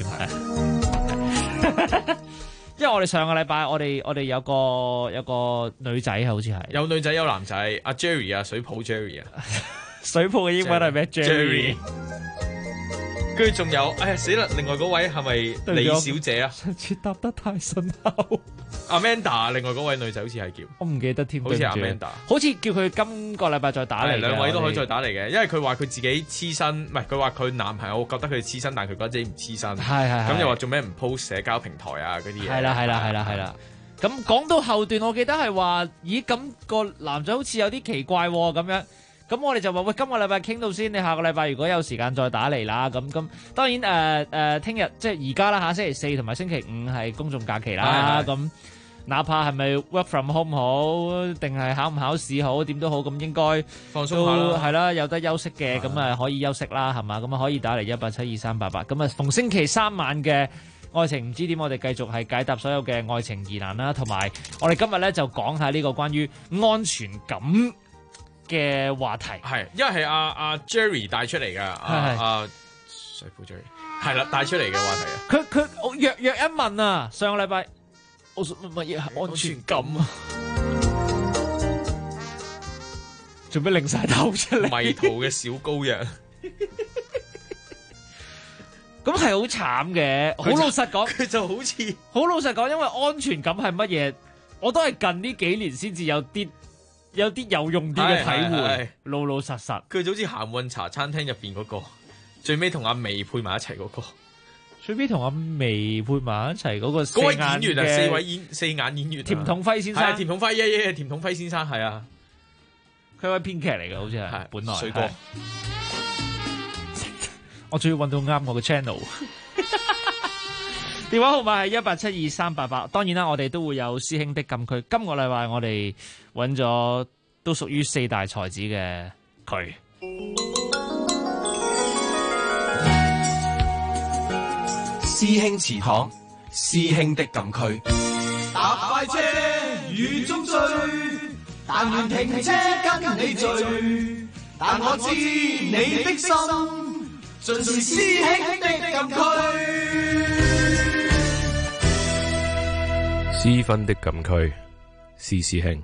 因為我哋上個禮拜，我哋有個女仔，好似係有女仔有男仔，阿 Jerry 啊，水泡 Jerry 啊， 水泡嘅英文係咩 ？Jerry。 跟住仲有，哎呀死啦！另外嗰位係咪李小姐啊？ 上次答得太順口。 Amanda， 另外嗰位女仔好似係叫， 我唔記得添， 好似 Amanda， 好似叫佢今個禮拜再打嚟。 兩位都可以再打嚟嘅，因為佢話佢自己黐身，唔係佢話佢男朋友覺得佢黐身，但係佢覺得自己唔黐身。 係咁又話做咩唔 post 社交平台啊嗰啲嘢。 係啦。咁講到後段，我記得係話，咦咁個男仔好似有啲奇怪喎咁樣。咁我哋就話喂，今個禮拜傾到先，你下個禮拜如果有時間再打嚟啦。咁當然聽日即係而家啦嚇，星期四同埋星期五係公眾假期啦。咁哪怕係咪 work from home 好，定係考唔考試好，點都好，咁應該放鬆下啦。 係啦，有得休息嘅，咁啊可以休息啦，係嘛？咁啊可以打嚟1872388。咁啊逢星期三晚嘅愛情唔知點，我哋繼續係解答所有嘅愛情疑難啦，同埋我哋今日咧就講下呢個關於安全感嘅話題。 係，因為係阿 Jerry 帶出嚟嘅，阿水庫 Jerry 係啦帶出嚟嘅話題啊。 佢我弱一問啊，上個禮拜我乜嘢係安全感啊？做咩擰晒頭出嚟？ 迷途嘅小羔羊。 咁係好慘嘅，好老實講， 佢就好似好老實講，因為安全感係乜嘢，我都係近呢幾年先至有啲有用啲嘅體會，老老實實。 佢就好似鹹運茶餐廳入邊嗰個，最尾同阿眉配埋一齊嗰個， 最尾同阿眉配埋一齊嗰個嗰位演員啊，四眼演員， 田統輝先生， 係田統輝，田統輝先生係啊， 佢係位編劇嚟嘅，好似係本來水哥。 我仲要揾到啱我嘅 channel， 電話號碼係1872388。當然啦，我哋都會有師兄的禁區。今個禮拜我哋揾咗都屬於四大才子嘅佢。 師兄祠堂，師兄的禁區。 搭快車雨中追，但願停車跟你聚，但我知你的心。盡是師兄的禁區， 師分的禁區，師兄。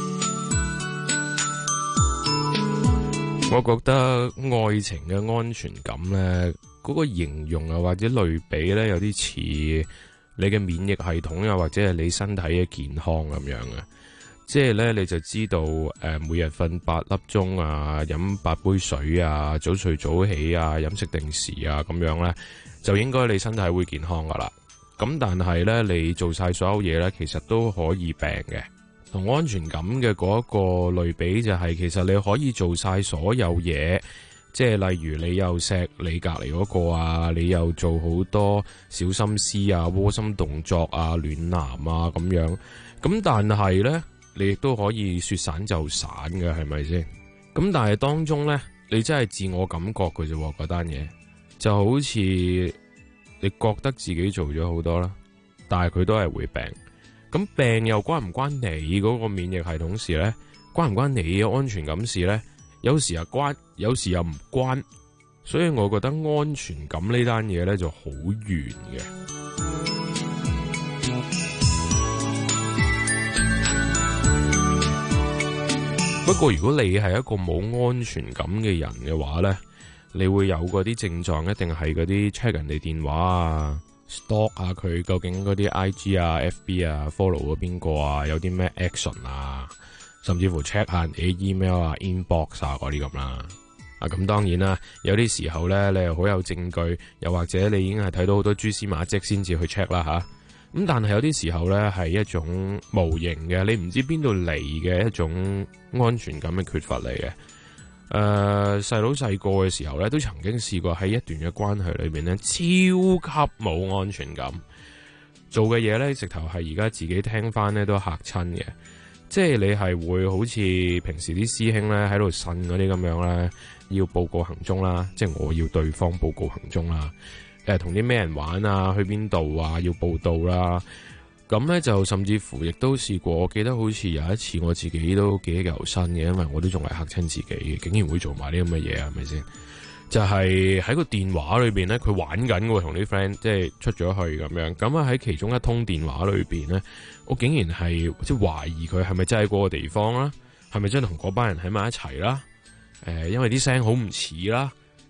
我覺得愛情嘅安全感呢，嗰個形容啊或者類比呢，有啲似你嘅免疫系統啊，或者係你身體嘅健康咁樣嘅。即係咧，你就知道每日瞓8粒鐘啊，飲8杯水啊，早睡早起啊，飲食定時啊，咁樣咧就應該你身體會健康噶啦。咁但係咧，你做晒所有嘢咧，其實都可以病嘅。同安全感嘅嗰一個類比就係，其實你可以做晒所有嘢，即係例如你又錫你隔離嗰個啊，你又做好多小心思啊、窩心動作啊、暖男啊咁樣。咁但係咧，你亦都可以說散就散嘅，係咪先？咁但係當中呢，你真係自我感覺嘅啫，嗰單嘢就好似你覺得自己做咗好多啦，但係佢都係會病。咁病又關唔關你嗰個免疫系統事呢？關唔關你嘅安全感事呢？有時又關，有時又唔關。所以我覺得安全感呢單嘢呢就好遠嘅。不過如果你係一個冇安全感嘅人嘅話呢，你會有嗰啲症狀，一定係嗰啲 check 人哋電話啊、stalk 啊佢究竟嗰啲 IG 啊、FB 啊 follow 咗邊個啊，有啲咩 action 啊，甚至乎 check 下人哋 email 啊、inbox 啊嗰啲咁啦。咁當然啦，有啲時候呢，你係好有證據，又或者你已經係睇到好多蛛絲馬跡先至去 check 啦吓。咁但係有啲時候呢，係一種無形嘅，你唔知邊度嚟嘅一種安全感嘅缺乏嚟嘅。細佬細個嘅時候呢，都曾經試過喺一段嘅關係裏面呢，超級冇安全感，做嘅嘢呢，直頭係而家自己聽翻呢都嚇親嘅。即係你係會好似平時啲師兄呢喺度呻嗰啲咁樣呢，要報告行蹤啦，即係我要對方報告行蹤啦。同啲咩人玩啊，去邊度啊，要報到啦。咁呢就甚至乎亦都試過，我記得好似有一次我自己都記憶猶新嘅，因為我都仲係嚇親自己嘅，竟然會做埋啲咁嘅嘢，係咪先？就係喺個電話裏邊呢，佢玩緊喎，同啲 friend 即係出咗去咁樣。咁啊喺其中一通電話裏邊呢，我竟然係即係懷疑佢係咪真係嗰個地方啦，係咪真係同嗰班人喺埋一齊啦？因為啲聲好唔似啦。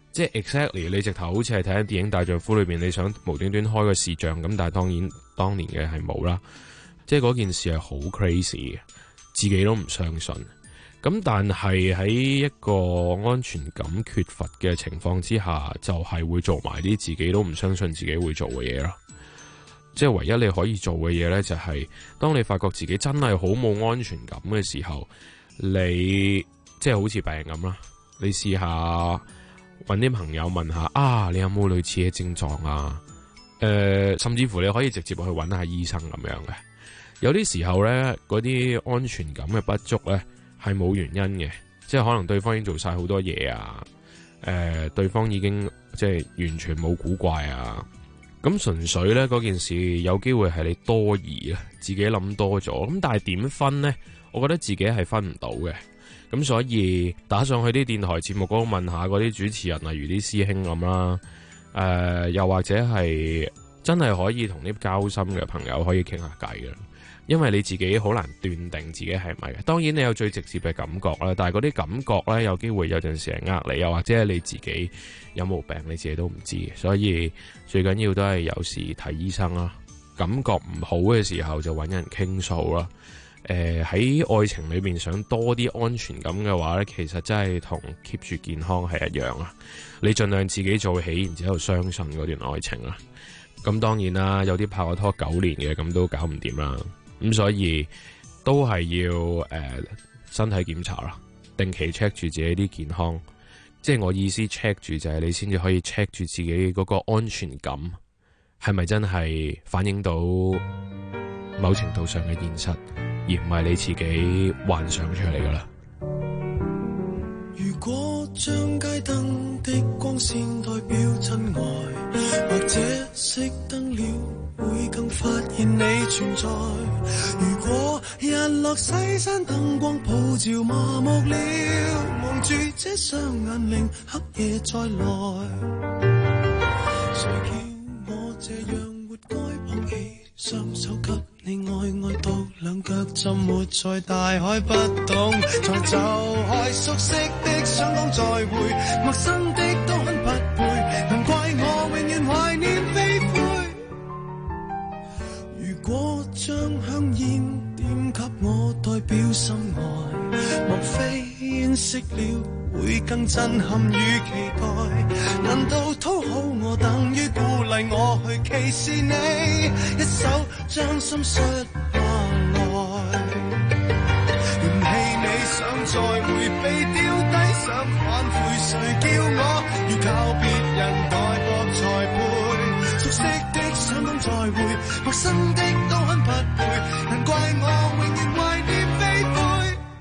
即係 exactly 你直頭好似係睇緊電影《大丈夫》裏邊，你想無端端開個視像咁，但係當然當年嘅係冇啦。即係嗰件事係好 crazy 嘅，自己都唔相信。咁但係喺一個安全感缺乏嘅情況之下，就係會做埋啲自己都唔相信自己會做嘅嘢咯。即係唯一你可以做嘅嘢呢，就係當你發覺自己真係好冇安全感嘅時候，你即係好似病咁啦，你試下揾啲朋友問下啊，你有冇類似嘅症狀啊？甚至乎你可以直接去揾下醫生咁樣嘅。有啲時候呢，嗰啲安全感嘅不足呢，係冇原因嘅，即係可能對方已經做晒好多嘢啊，對方已經即係完全冇古怪啊，咁純粹呢，嗰件事有機會係你多疑啊，自己諗多咗，咁但係點分呢？我覺得自己係分唔到嘅，咁所以打上去啲電台節目嗰度問下嗰啲主持人，例如啲師兄咁啦，又或者係真係可以同啲交心嘅朋友可以傾下偈嘅。因為你自己好難斷定自己係咪嘅，當然你有最直接嘅感覺啦，但係嗰啲感覺呢，有機會有陣時係呃你，又或者係你自己有冇病你自己都唔知，所以最緊要都係有時睇醫生啦。感覺唔好嘅時候就揾人傾訴啦。喺愛情裏面想多啲安全感嘅話呢，其實真係同 keep 住健康係一樣啊。你盡量自己做起，然之後相信嗰段愛情啦。咁當然啦，有啲拍過拖9年嘅咁都搞唔掂啦。咁所以都係要身體檢查啦，定期 check 住自己啲健康。即係我意思 check 住就係你先至可以 check 住自己嗰個安全感係咪真係反映到某程度上嘅現實，而唔係你自己幻想出嚟噶啦。 如果將街燈的光線代表真愛，或者熄燈了會更發現你存在。如果日落西山燈光普照麻木了，望住這雙眼令黑夜再來。誰叫我這樣活該放棄雙手給你愛到兩腳浸沒在大海不懂，才就開熟悉的想講再會，陌生的都很不配，難怪我永遠懷念飛灰。如果將香煙點給我代表心愛，莫非煙熄了會更震撼與期待？難道討好我等於鼓勵我去歧視你？一手將心摔下來，嫌棄你想再會被丟低，想反悔，誰叫我要靠別人代薄才配？熟悉的想講再會，陌生的都很不配，難怪我永遠懷念飛灰。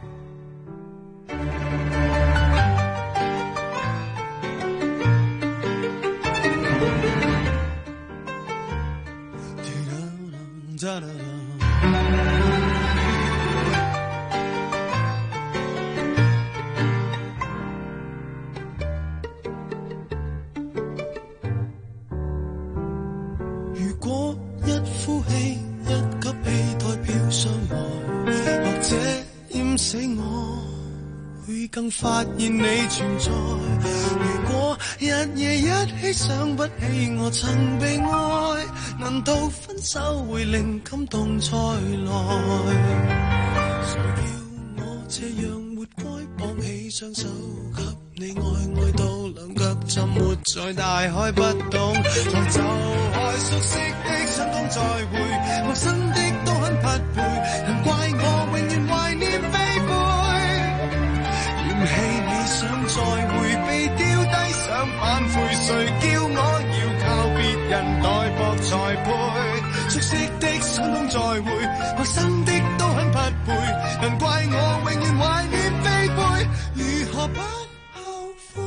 如果一呼氣一吸氣代表相愛，或者淹死我會更發現你存在。如果日夜一起想不起我曾被愛，難道分手會令感動再來？誰叫我這樣活該放棄雙手給你愛到兩腳浸沒在大海不懂，才就開熟悉的想講再會，陌生的都很匹配，難怪我永遠懷念飛灰。嫌棄你想再會被丟低，想反悔，誰叫我要靠別人代薄才配？熟悉的想講再會，陌生的都很匹配，難怪我永遠懷念飛灰。如何不後悔？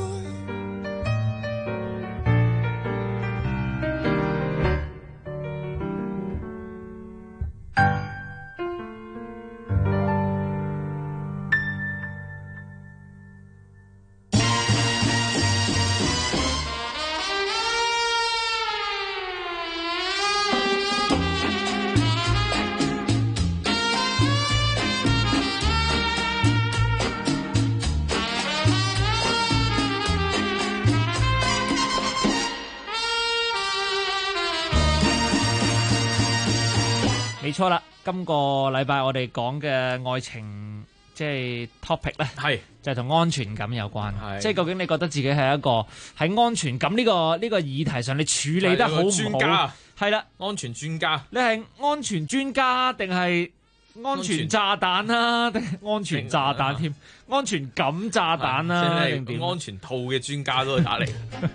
冇錯啦，今個禮拜我哋講嘅愛情即係 topic 咧， 係就係同安全感有關。即係究竟你覺得自己係一個喺安全感呢個議題上，你處理得好唔好？ 專家係啦， 安全專家， 你係安全專家定係安全炸彈啊？定係安全炸彈添？安全感炸彈啊？定點？ 安全套嘅專家都去打嚟。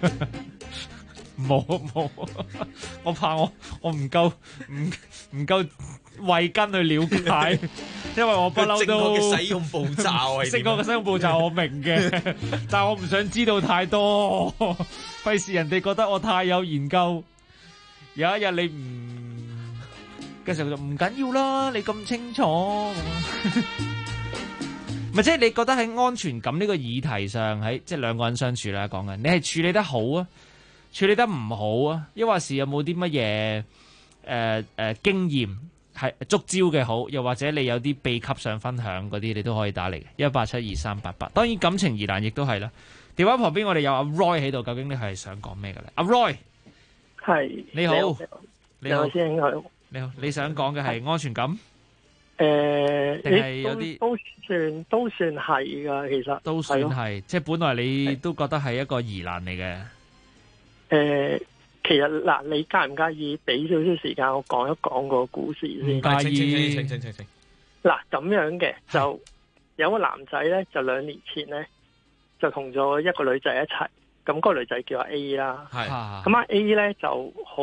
冇，我怕我唔夠慧根去了解，因為我不嬲都正確嘅使用步驟係正確嘅使用步驟我明嘅，但係我唔想知道太多，費事人哋覺得我太有研究。有一日你唔嘅時候就唔緊要啦，你咁清楚，咪即係你覺得喺安全感呢個議題上，喺即係兩個人相處啦，講緊你係處理得好啊？處理得唔好啊？抑或是有冇啲乜嘢經驗係觸礁嘅好？又或者你有啲秘笈想分享嗰啲，你都可以打嚟嘅1872388。當然感情疑難亦都係啦。電話旁邊我哋有阿 Roy 喺度，究竟你係想講咩嘅咧？阿 Roy 係你好，你好， 師兄好， 你好，你想講嘅係安全感？定係有啲都算係噶，其實都算係，即係本來你都覺得係一個疑難嚟嘅。 其實嗱，你介唔介意俾少少時間我講一講個故事先？ 唔介意。 請。 嗱，咁樣嘅就有個男仔咧，就2年前咧就同咗一個女仔一齊，咁嗰個女仔叫阿 A 啦。係。咁阿 A 咧就好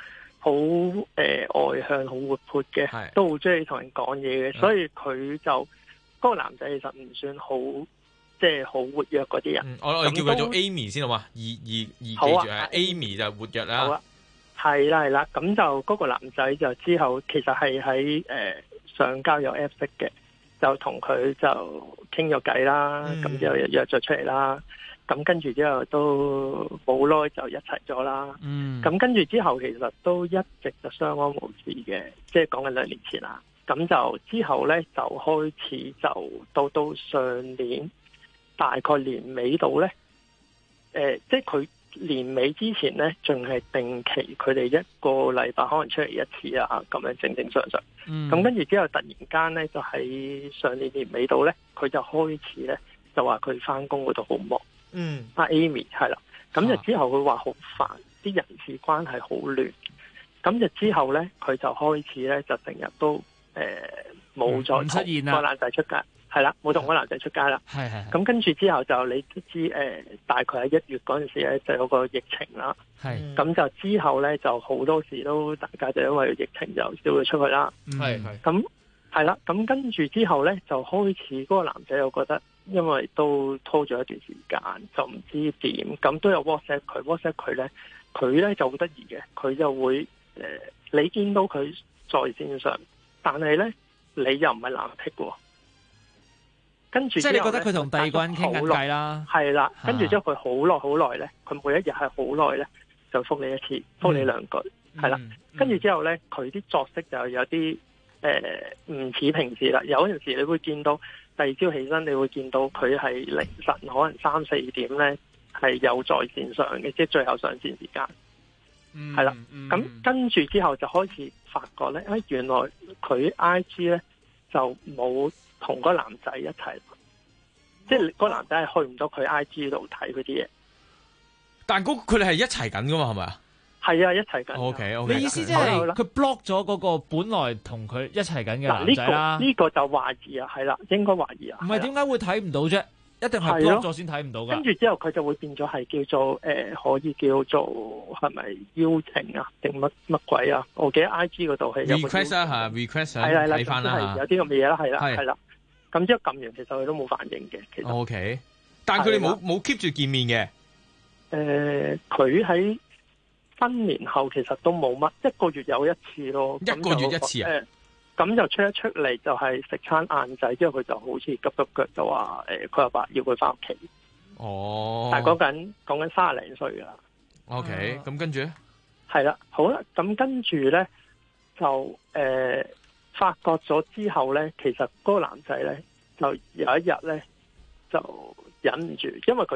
外向、好活潑嘅，都好中意同人講嘢嘅，所以佢就嗰個男仔其實唔算好。即係好活躍嗰啲人， 我叫佢做 Amy 先好嘛？記住係 Amy 就活躍啦。好啊， 係啦，咁就嗰個男仔就之後其實係喺上交友 App 識嘅，就同佢就傾咗偈啦，咁之後約咗出嚟啦，咁跟住之後都冇耐就一齊咗啦。咁跟住之後其實都一直就相安無事嘅，即係講緊2年前啦。咁就之後咧就開始就到上年。大概年尾度呢，即係佢年尾之前呢，仲係定期佢哋一個禮拜可能出嚟一次啊，咁樣正常常。咁跟住之後突然間呢，就喺上年年尾度呢，佢就開始呢，就話佢返工嗰度好忙。阿 Amy 係啦，咁就之後佢話好煩，啲人事關係好亂。咁就之後呢，佢就開始呢，就成日都冇再同個男仔出街。係啦，冇同嗰男仔出街啦。係。咁跟住之後就你都知，大概喺1月嗰陣時咧就有個疫情啦。係。咁就之後咧就好多時都大家就因為疫情就少咗出去啦。係。咁係啦，咁跟住之後咧就開始嗰個男仔又覺得，因為都拖咗一段時間，就唔知點，咁都有 WhatsApp 佢咧，佢咧就好得意嘅，佢就會你見到佢在線上，但係咧你又唔係藍剔喎。跟住即係你覺得佢同第二個人傾緊偈啦，係啦。跟住之後佢好耐咧，佢每一日係好耐咧，就覆你一次，覆你2句，係啦。跟住之後咧，佢啲作息就有啲唔似平時啦。有陣時你會見到第二朝起身，你會見到佢係凌晨可能3、4點咧係有在線上嘅，即係最後上線時間。係啦。咁跟住之後就開始發覺咧，原來佢 IG 咧就冇同嗰男仔一齊，即係嗰男仔係去唔到佢 IG 度睇嗰啲嘢。但佢哋係一齊緊噶嘛？係咪啊？係啊，一齊緊。OK， 你意思即係佢 block 咗嗰個本來同佢一齊緊嘅男仔啦？呢個就懷疑啊，係啦，應該懷疑啊。 唔係點解會睇唔到啫？一定係 block 咗先睇唔到噶。 跟住之後佢就會變咗係叫做可以叫做係咪邀請啊？定乜鬼啊？我記得 IG 嗰度係有 request 啊，嚇 request 睇翻啦， 有啲咁嘅嘢啦，係啦。咁之後撳完，其實佢都冇反應嘅。其實 OK， 但係佢哋冇 keep 住見面嘅。 佢喺新年後其實都冇乜，1個月有一次咯。1個月一次啊？咁就出嚟就係食餐晏仔，之後佢就好似急腳就話佢阿爸要佢翻屋企。哦，但係講緊30零歲噶啦。 OK，咁跟住咧？ 係啦，好啦，咁跟住咧就發覺咗之後咧，其實嗰個男仔咧就有一日咧就忍唔住，因為佢都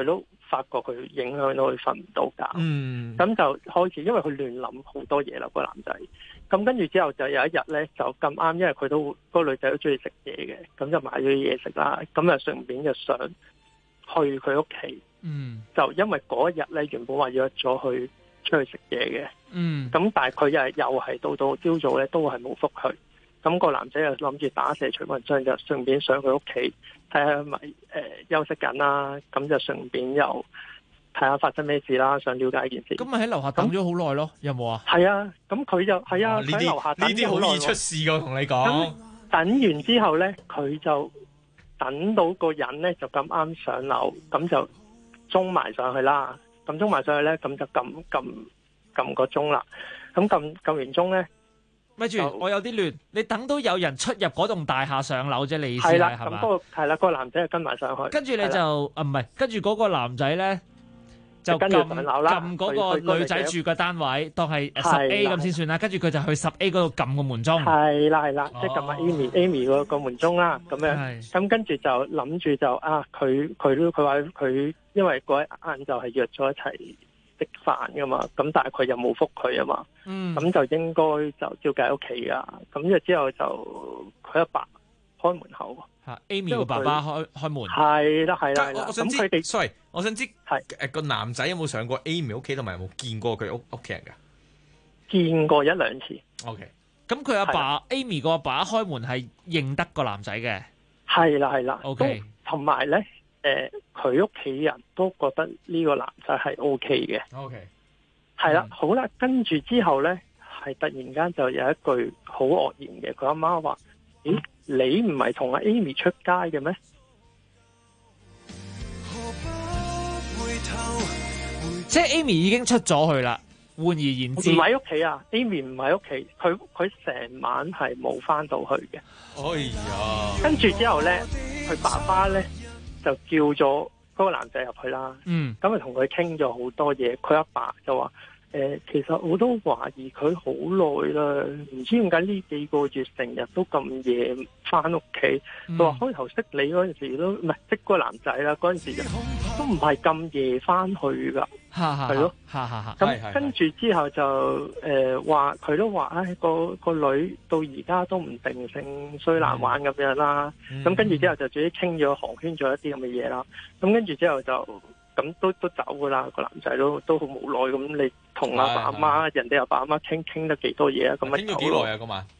發覺佢影響到佢瞓唔到覺，咁就開始因為佢亂諗好多嘢啦，個男仔。咁跟住之後就有一日咧，就咁啱，因為佢都個女仔都中意食嘢嘅，咁就買咗啲嘢食啦。咁就順便就想去佢屋企，就因為嗰一日咧原本話約咗去出去食嘢嘅，咁但係佢又係到朝早咧都係冇覆佢。咁個男仔又諗住打蛇隨棍上，就順便上佢屋企睇下咪休息緊啦。咁就順便又睇下發生咩事啦，想了解件事。 咁咪喺樓下等咗好耐咯，有冇啊？ 係啊，咁佢就係啊，喺樓下等咗好耐。 呢啲好易出事㗎，同你講。 等完之後咧，佢就等到個人咧就咁啱上樓，咁就鐘埋上去啦。咁鐘埋上去咧，咁就撳個鐘啦。咁撳完鐘咧。 咪住，我有啲亂。你等到有人出入嗰棟大廈上樓啫，你意思係啦， 係嘛？ 係啦，個男仔就跟埋上去。 跟住你就唔係，跟住嗰個男仔咧就撳嗰個女仔住嘅單位，當係10A 咁先算啦。跟住佢就去10A 嗰度撳個門鐘。係啦，即係撳下 Amy 個門鐘啦。咁樣，咁跟住就諗住就佢話佢因為嗰日晏晝係約咗一齊食飯噶嘛，咁但係佢又冇覆佢啊嘛，咁就應該就照計屋企噶，咁之後就佢阿爸開門口 ，Amy 個爸爸開門， 係啦， 我想知佢哋 ，sorry，我想知個男仔有冇上過 Amy 屋企，同埋有冇見過佢屋企人噶？ 見過1-2次。 OK， 咁佢阿爸 Amy 個阿爸開門係認得個男仔嘅， 係啦 ，OK， 同埋咧。佢屋企人都覺得呢個男仔係 O K 嘅 ，OK， 係啦，好啦，跟住之後呢，係突然間就有一句好愕然嘅，佢阿媽話：咦，你唔係同阿 Amy 出街嘅咩？ 即係 Amy 已經出咗去啦。換而言之， 唔喺屋企啊 ，Amy 唔喺屋企，佢成晚係冇翻到去嘅。 哎呀！ 跟住之後呢，佢爸爸呢。就叫咗嗰個男仔入去啦，咁啊同佢傾咗好多嘢。佢阿爸就話：其實我都懷疑佢好耐啦，唔知點解呢幾個月成日都咁夜翻屋企。佢話開頭識你嗰陣時都唔係識個男仔啦，嗰陣時都唔係咁夜翻去噶，係咯。咁跟住之後就話佢都話，個女到而家都唔定性，衰難玩咁樣啦。咁跟住之後就自己傾咗寒暄咗一啲咁嘅嘢啦。咁跟住之後就咁都走噶啦，個男仔都好無奈咁。你同阿爸阿媽，人哋阿爸阿媽傾得幾多嘢啊？咁啊傾咗幾耐啊？嗰晚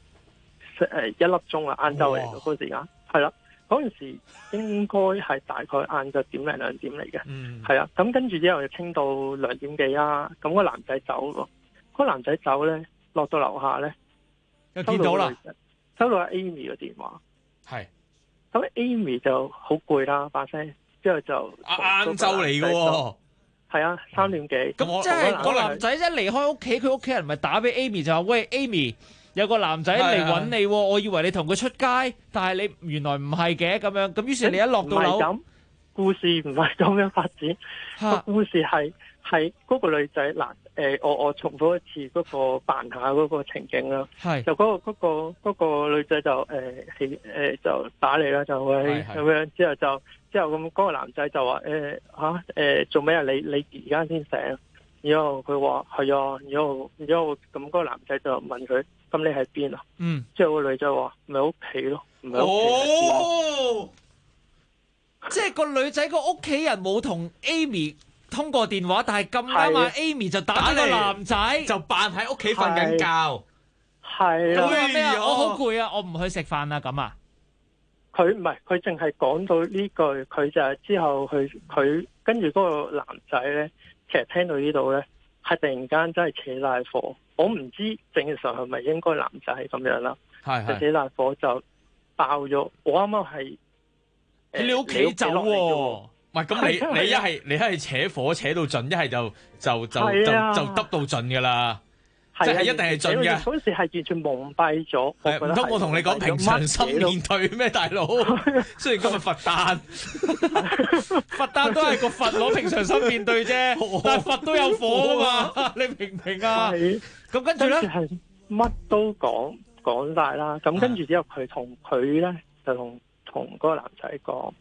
1粒鐘啊，晏晝嚟嘅嗰個時間，係啦。嗰陣時應該係大概晏晝1點2點嚟嘅，係啊。咁跟住之後就傾到2點幾啦。咁個男仔走咯，個男仔走咧，落到樓下咧， 又見到啦， 收到阿 Amy 嘅電話， 係。 咁 Amy 就好攰啦，把聲，之後就晏晝嚟嘅喎， 係啊，3點幾。 咁即係個男仔一離開屋企，佢屋企人咪打俾 Amy 就話：喂 Amy，有個男仔嚟揾你，我以為你同佢出街，但係你原來唔係嘅咁樣。咁於是你一落到樓， 故事唔係咁樣發展。個故事係嗰個女仔嗱，我重複一次嗰個扮下嗰個情景啦。係就嗰個女仔就就打你啦，就咁樣之後咁嗰個男仔就話做咩啊？你而家先醒？然後佢話係啊，然後咁嗰個男仔就問佢：咁你喺邊啊？之後個女仔話：咪屋企咯，唔係屋企。 即係個女仔個屋企人冇同 Amy 通過電話，但係咁啱啊 Amy 就打咗個男仔， 就扮喺屋企瞓緊覺。 係咁話咩啊？我好攰啊，我唔去食飯啦咁啊！ 佢唔係，佢淨係講到呢句，佢就係之後佢跟住嗰個男仔咧，其實聽到呢度咧，係突然間真係扯大火。我唔知正常係咪應該男仔係咁樣啦，係扯大火就爆咗。我啱啱係喺你屋企走喎。 唔係咁你一係扯火扯到盡，一係就得到盡㗎啦。即係一定係盡嘅。 嗰時係完全蒙蔽咗。 唔通我同你講平常心面對咩，大佬？雖然今日佛誕， 佛誕都係個佛攞平常心面對啫，但係佛都有火㗎嘛，你明唔明啊？咁跟住咧， 係乜都講晒啦。咁跟住之後，佢同佢咧就同嗰個男仔講，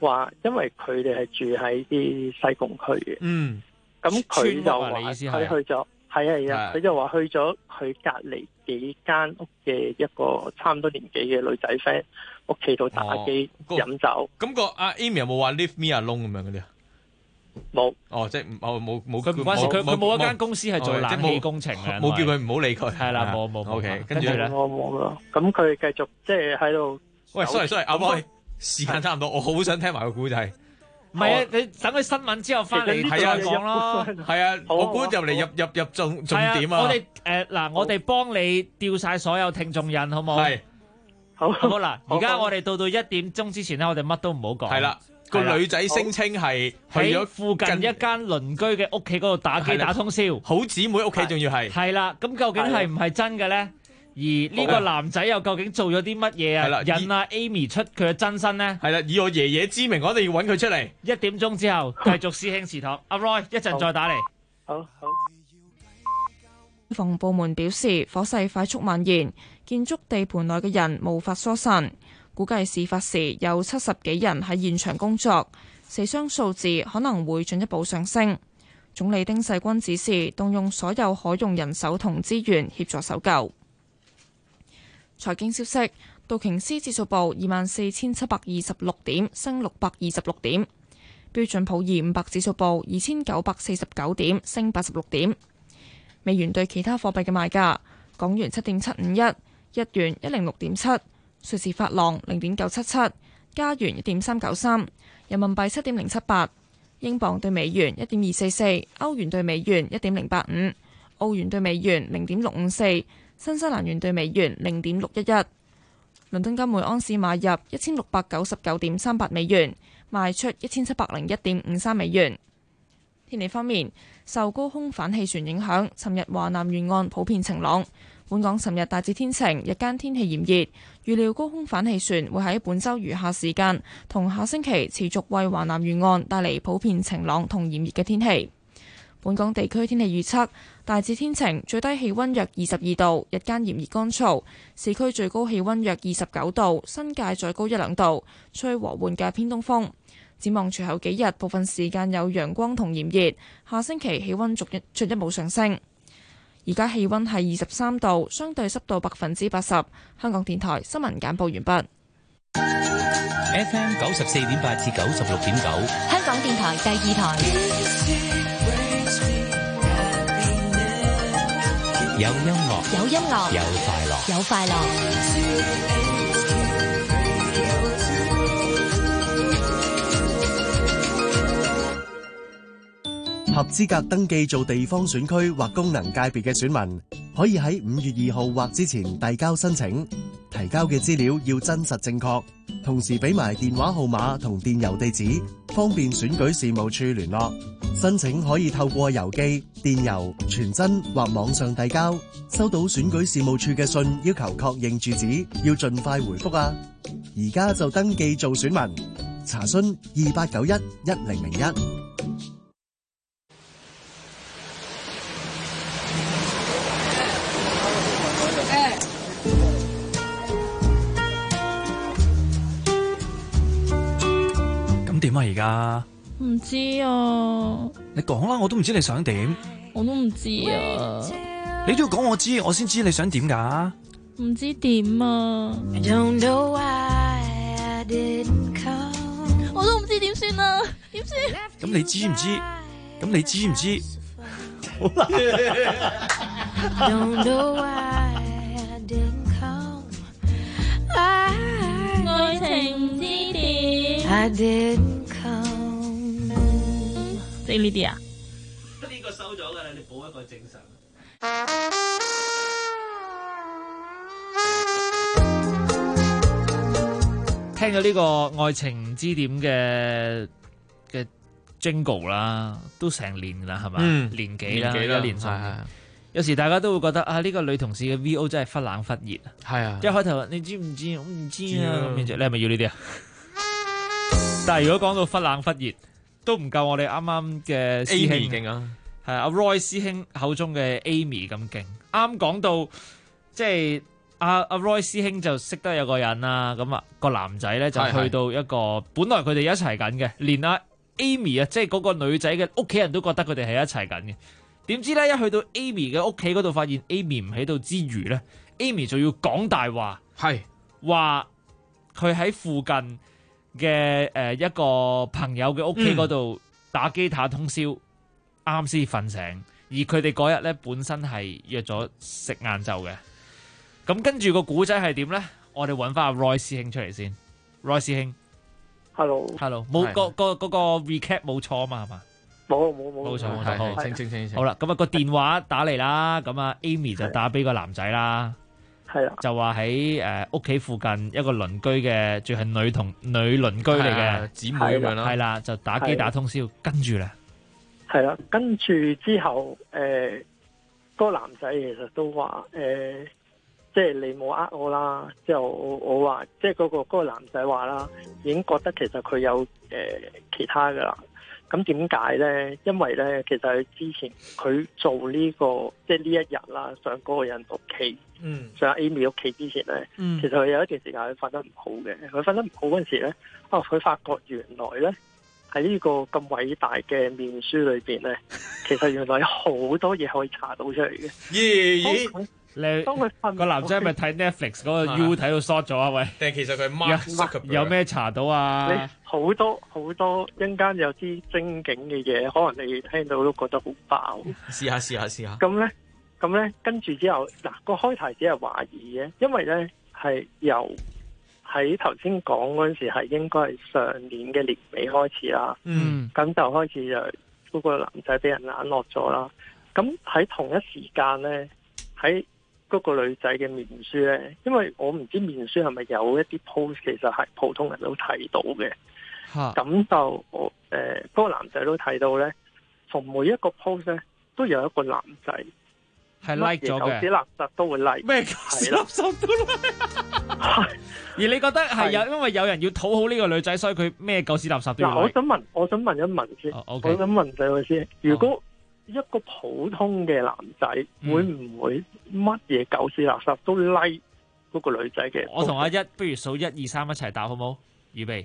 話因為佢哋係住喺啲西貢區嘅，咁佢就話佢去咗，係啊，佢就話去咗佢隔離幾間屋嘅一個差唔多年紀嘅女仔 friend 屋企度打機飲酒。 咁個阿 Amy 有冇話 leave me alone 咁樣嗰啲啊？冇。哦，即係冇。 佢唔關事，佢冇一間公司係做冷氣工程嘅， 冇叫佢唔好理佢。 係啦，冇。 OK， 跟住咧， 冇咯。咁佢繼續即係喺度。 喂 ，sorry， 阿 Boy， 時間差唔多，我好想聽埋個故仔。 唔係啊，你等佢新聞之後翻嚟再講咯。 係啊，我估入嚟入重點啊。 我哋嗱，我哋幫你調晒所有聽眾印，好冇？係。好嗱，而家我哋到1點鐘之前咧，我哋乜都唔好講。 係啦，個女仔聲稱係去咗附近一間鄰居嘅屋企嗰度打機打通宵， 好姊妹屋企仲要係。 係啦，咁究竟係唔係真嘅咧？而呢個男仔又究竟做咗啲乜嘢啊？引阿 Amy 出佢嘅真身咧？係啦，以我爺爺之名，我一定要揾佢出嚟。 1點鐘之後繼續師兄祠堂，阿 Roy 一陣再打嚟。 好。 消防部門表示，火勢快速蔓延，建築地盤內嘅人無法疏散，估計事發時有70幾人喺現場工作，死傷數字可能會進一步上升。總理丁世均指示動用所有可用人手同資源協助搜救。財經消息，道瓊斯指數報24,726點，升626點；標準普爾500指數報2,949點，升86點。美元對其他貨幣嘅賣價：港元7.751，日元106.7，瑞士法郎0.977，加元1.393，人民幣7.078，英鎊對美元1.244，歐元對美元1.085，澳元對美元0.654。新西蘭元對美元0.611，倫敦金每安士買入1699.38美元，賣出1701.53美元。天氣方面，受高空反氣旋影響，尋日華南沿岸普遍晴朗。本港尋日大致天晴，日間天氣炎熱，預料高空反氣旋會喺本週餘下時間同下星期持續為華南沿岸帶嚟普遍晴朗同炎熱嘅天氣。本港地區天氣預測，大致天晴，最低氣溫約22度，日間炎熱乾燥，市區最高氣溫約29度，新界再高1-2度，吹和緩嘅偏東風。展望隨後幾日，部分時間有陽光同炎熱，下星期氣溫進一步上升。而家氣溫係23度，相對濕度80%。香港電台新聞簡報完畢。 FM 94.8至96.9， 香港電台第2台。 有音樂， 有音樂， 有快樂， 有快樂。 合資格登記做地方選區或功能界別嘅選民，可以喺5月2號或之前遞交申請，提交嘅資料要真實正確，同時俾埋電話號碼同電郵地址，方便選舉事務處聯絡。申請可以透過郵寄、電郵、傳真或網上遞交。收到選舉事務處嘅信要求確認住址，要盡快回覆啊！而家就登記做選民，查詢2891-1001。 點啊而家？ 唔知啊。 你講啦，我都唔知你想點。 我都唔知啊。 你都要講我知，我先知你想點噶。 唔知點啊。我都唔知點算啊，點算？ 咁你知唔知？咁你知唔知？好啦。 愛情之點。識呢啲啊？ 呢個收咗㗎啦，你補一個正常。聽咗呢個愛情之點嘅 jingle 啦，都成年啦，係嘛？年幾啦，一年上。有時大家都會覺得啊，呢個女同事嘅 VO 真係忽冷忽熱啊。係啊，一開頭你知唔知？我唔知啊。咁你係咪要呢啲啊？但係如果講到忽冷忽熱，都唔夠我哋啱啱嘅師兄勁啊！係阿 Roy 師兄口中嘅 Amy 咁勁。啱講到即係阿 Roy 師兄就識得有個人啦，咁啊個男仔咧就去到一個，本來佢哋一齊緊嘅，連阿 Amy 啊，即係嗰個女仔嘅屋企人都覺得佢哋係一齊緊嘅。點知咧一去到 Amy 嘅屋企嗰度，發現 Amy 唔喺度之餘咧 ，Amy 就要講大話， 係話佢喺附近嘅一個朋友嘅屋企嗰度打機打通宵，啱先瞓醒，而佢哋嗰日咧本身係約咗食晏晝嘅。咁跟住個古仔係點咧？我哋揾翻阿 Roy 師兄出嚟先。Roy 師兄 ，hello， 冇嗰個 recap 冇錯啊嘛，係嘛？冇錯，好， 清。 好啦，咁啊個電話打嚟啦，咁啊 Amy 就打俾個男仔啦， 係啦， 就話喺屋企附近一個鄰居嘅，仲係女鄰居嚟嘅姊妹咁樣啦， 係啦，就打機打通宵，跟住咧， 係啦，跟住之後嗰個男仔其實都話即係你冇呃我啦，之後我話即係嗰個男仔話啦，已經覺得其實佢有其他噶啦。咁點解咧？因為咧，其實佢之前佢做呢個即係呢一日啦，上嗰個人屋企，上 Amy 屋企之前咧，其實佢有一段時間佢瞓得唔好嘅。佢瞓得唔好嗰陣時咧，佢發覺原來咧喺呢個咁偉大嘅面書裏邊咧，其實原來有好多嘢可以查到出嚟嘅。 咦？當佢瞓個男仔係咪睇 Netflix 嗰個 U 睇到 short 咗啊？喂， 定係其實佢 Mark 有咩查到啊？ 你好多一陣間有啲精警嘅嘢，可能你聽到都覺得好爆。 試下。 咁咧，跟住之後嗱，個開頭只係懷疑嘅，因為咧係由喺頭先講嗰陣時係應該係上年嘅年尾開始啦。咁就開始就嗰個男仔俾人冷落咗啦。咁喺同一時間咧，喺嗰個女仔嘅面書咧，因為我唔知面書係咪有一啲 post 其實係普通人都睇到嘅，咁就我嗰個男仔都睇到咧，從每一個 post 咧都有一個男仔係 like 咗嘅， 狗屎垃圾都會 like， 咩狗屎垃圾都 like， 而你覺得係因為有人要討好呢個女仔，所以佢咩狗屎垃圾都要 like？ 我想問一問先，我想問佢先，如果一個普通嘅男仔會唔會乜嘢狗屎垃圾都 like 嗰個女仔嘅？ 我同阿一不如數1、2、3一齊答好冇？預備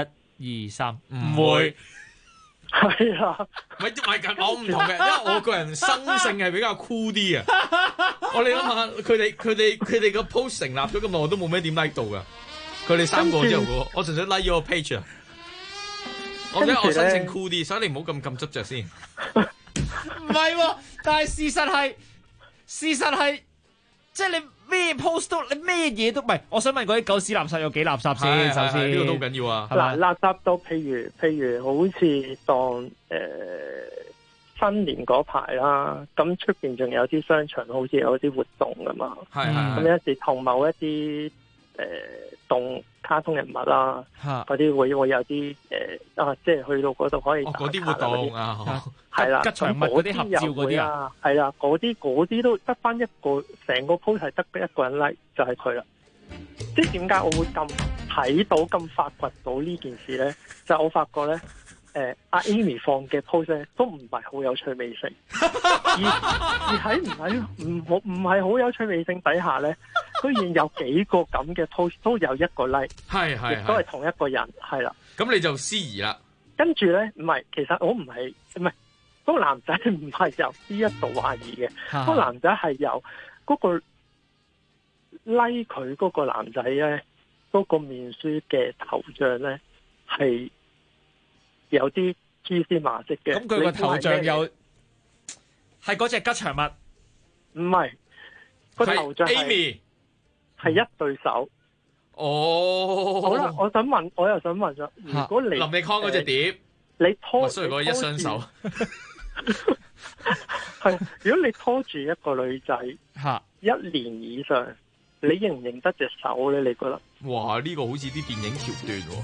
1、2、3，唔會。 係啊， 唔係咁，我唔同嘅，因為我個人生性係比較酷啲啊。我你諗下，佢哋個 post 成立咗咁耐，我都冇咩點 like 到噶。佢哋3個之後嗰個，我純粹 like 咗個 page 啊。我覺得我生性酷啲，所以你唔好咁執着先。 唔係喎，但係事實係，即係你咩 post 都，你咩嘢都唔係。我想問嗰啲狗屎垃圾有幾垃圾先？首先呢個都好緊要啊。 嗱，垃圾到譬如好似當新年嗰排啦，咁出邊仲有啲商場好似有啲活動噶嘛。咁有時同某一啲動卡通人物啦，嗰啲會有啲即係去到嗰度可以嗰啲活動啊， 係啦， 吉祥物嗰啲合照嗰啲啊， 係啦，嗰啲都得翻一個，成個 post 係得一個人 like 就係佢啦。即係點解我會咁睇到咁發掘到呢件事咧？就係我發覺咧，阿 Amy 放嘅 post 咧都唔係好有趣味性，而喺唔係好有趣味性底下咧，居然有幾個咁嘅 post 都有一個 like， 亦都係同一個人，係啦。 咁你就思疑啦。跟住咧，唔係，其實我唔係嗰個男仔唔係由呢一度懷疑嘅，嗰個男仔係由嗰個 like 佢嗰個男仔咧，嗰個面書嘅頭像咧係有啲蛛絲馬跡嘅。 咁佢個頭像又係嗰隻吉祥物？ 唔係，個頭像係 Amy， 係一對手。 哦， 好啦，我又想問咗，如果你林力康嗰隻碟， 你拖， 雖然嗰一雙手， 係如果你拖住一個女仔1年以上，你認唔認得隻手咧？你覺得？ 哇，呢個好似啲電影橋段喎。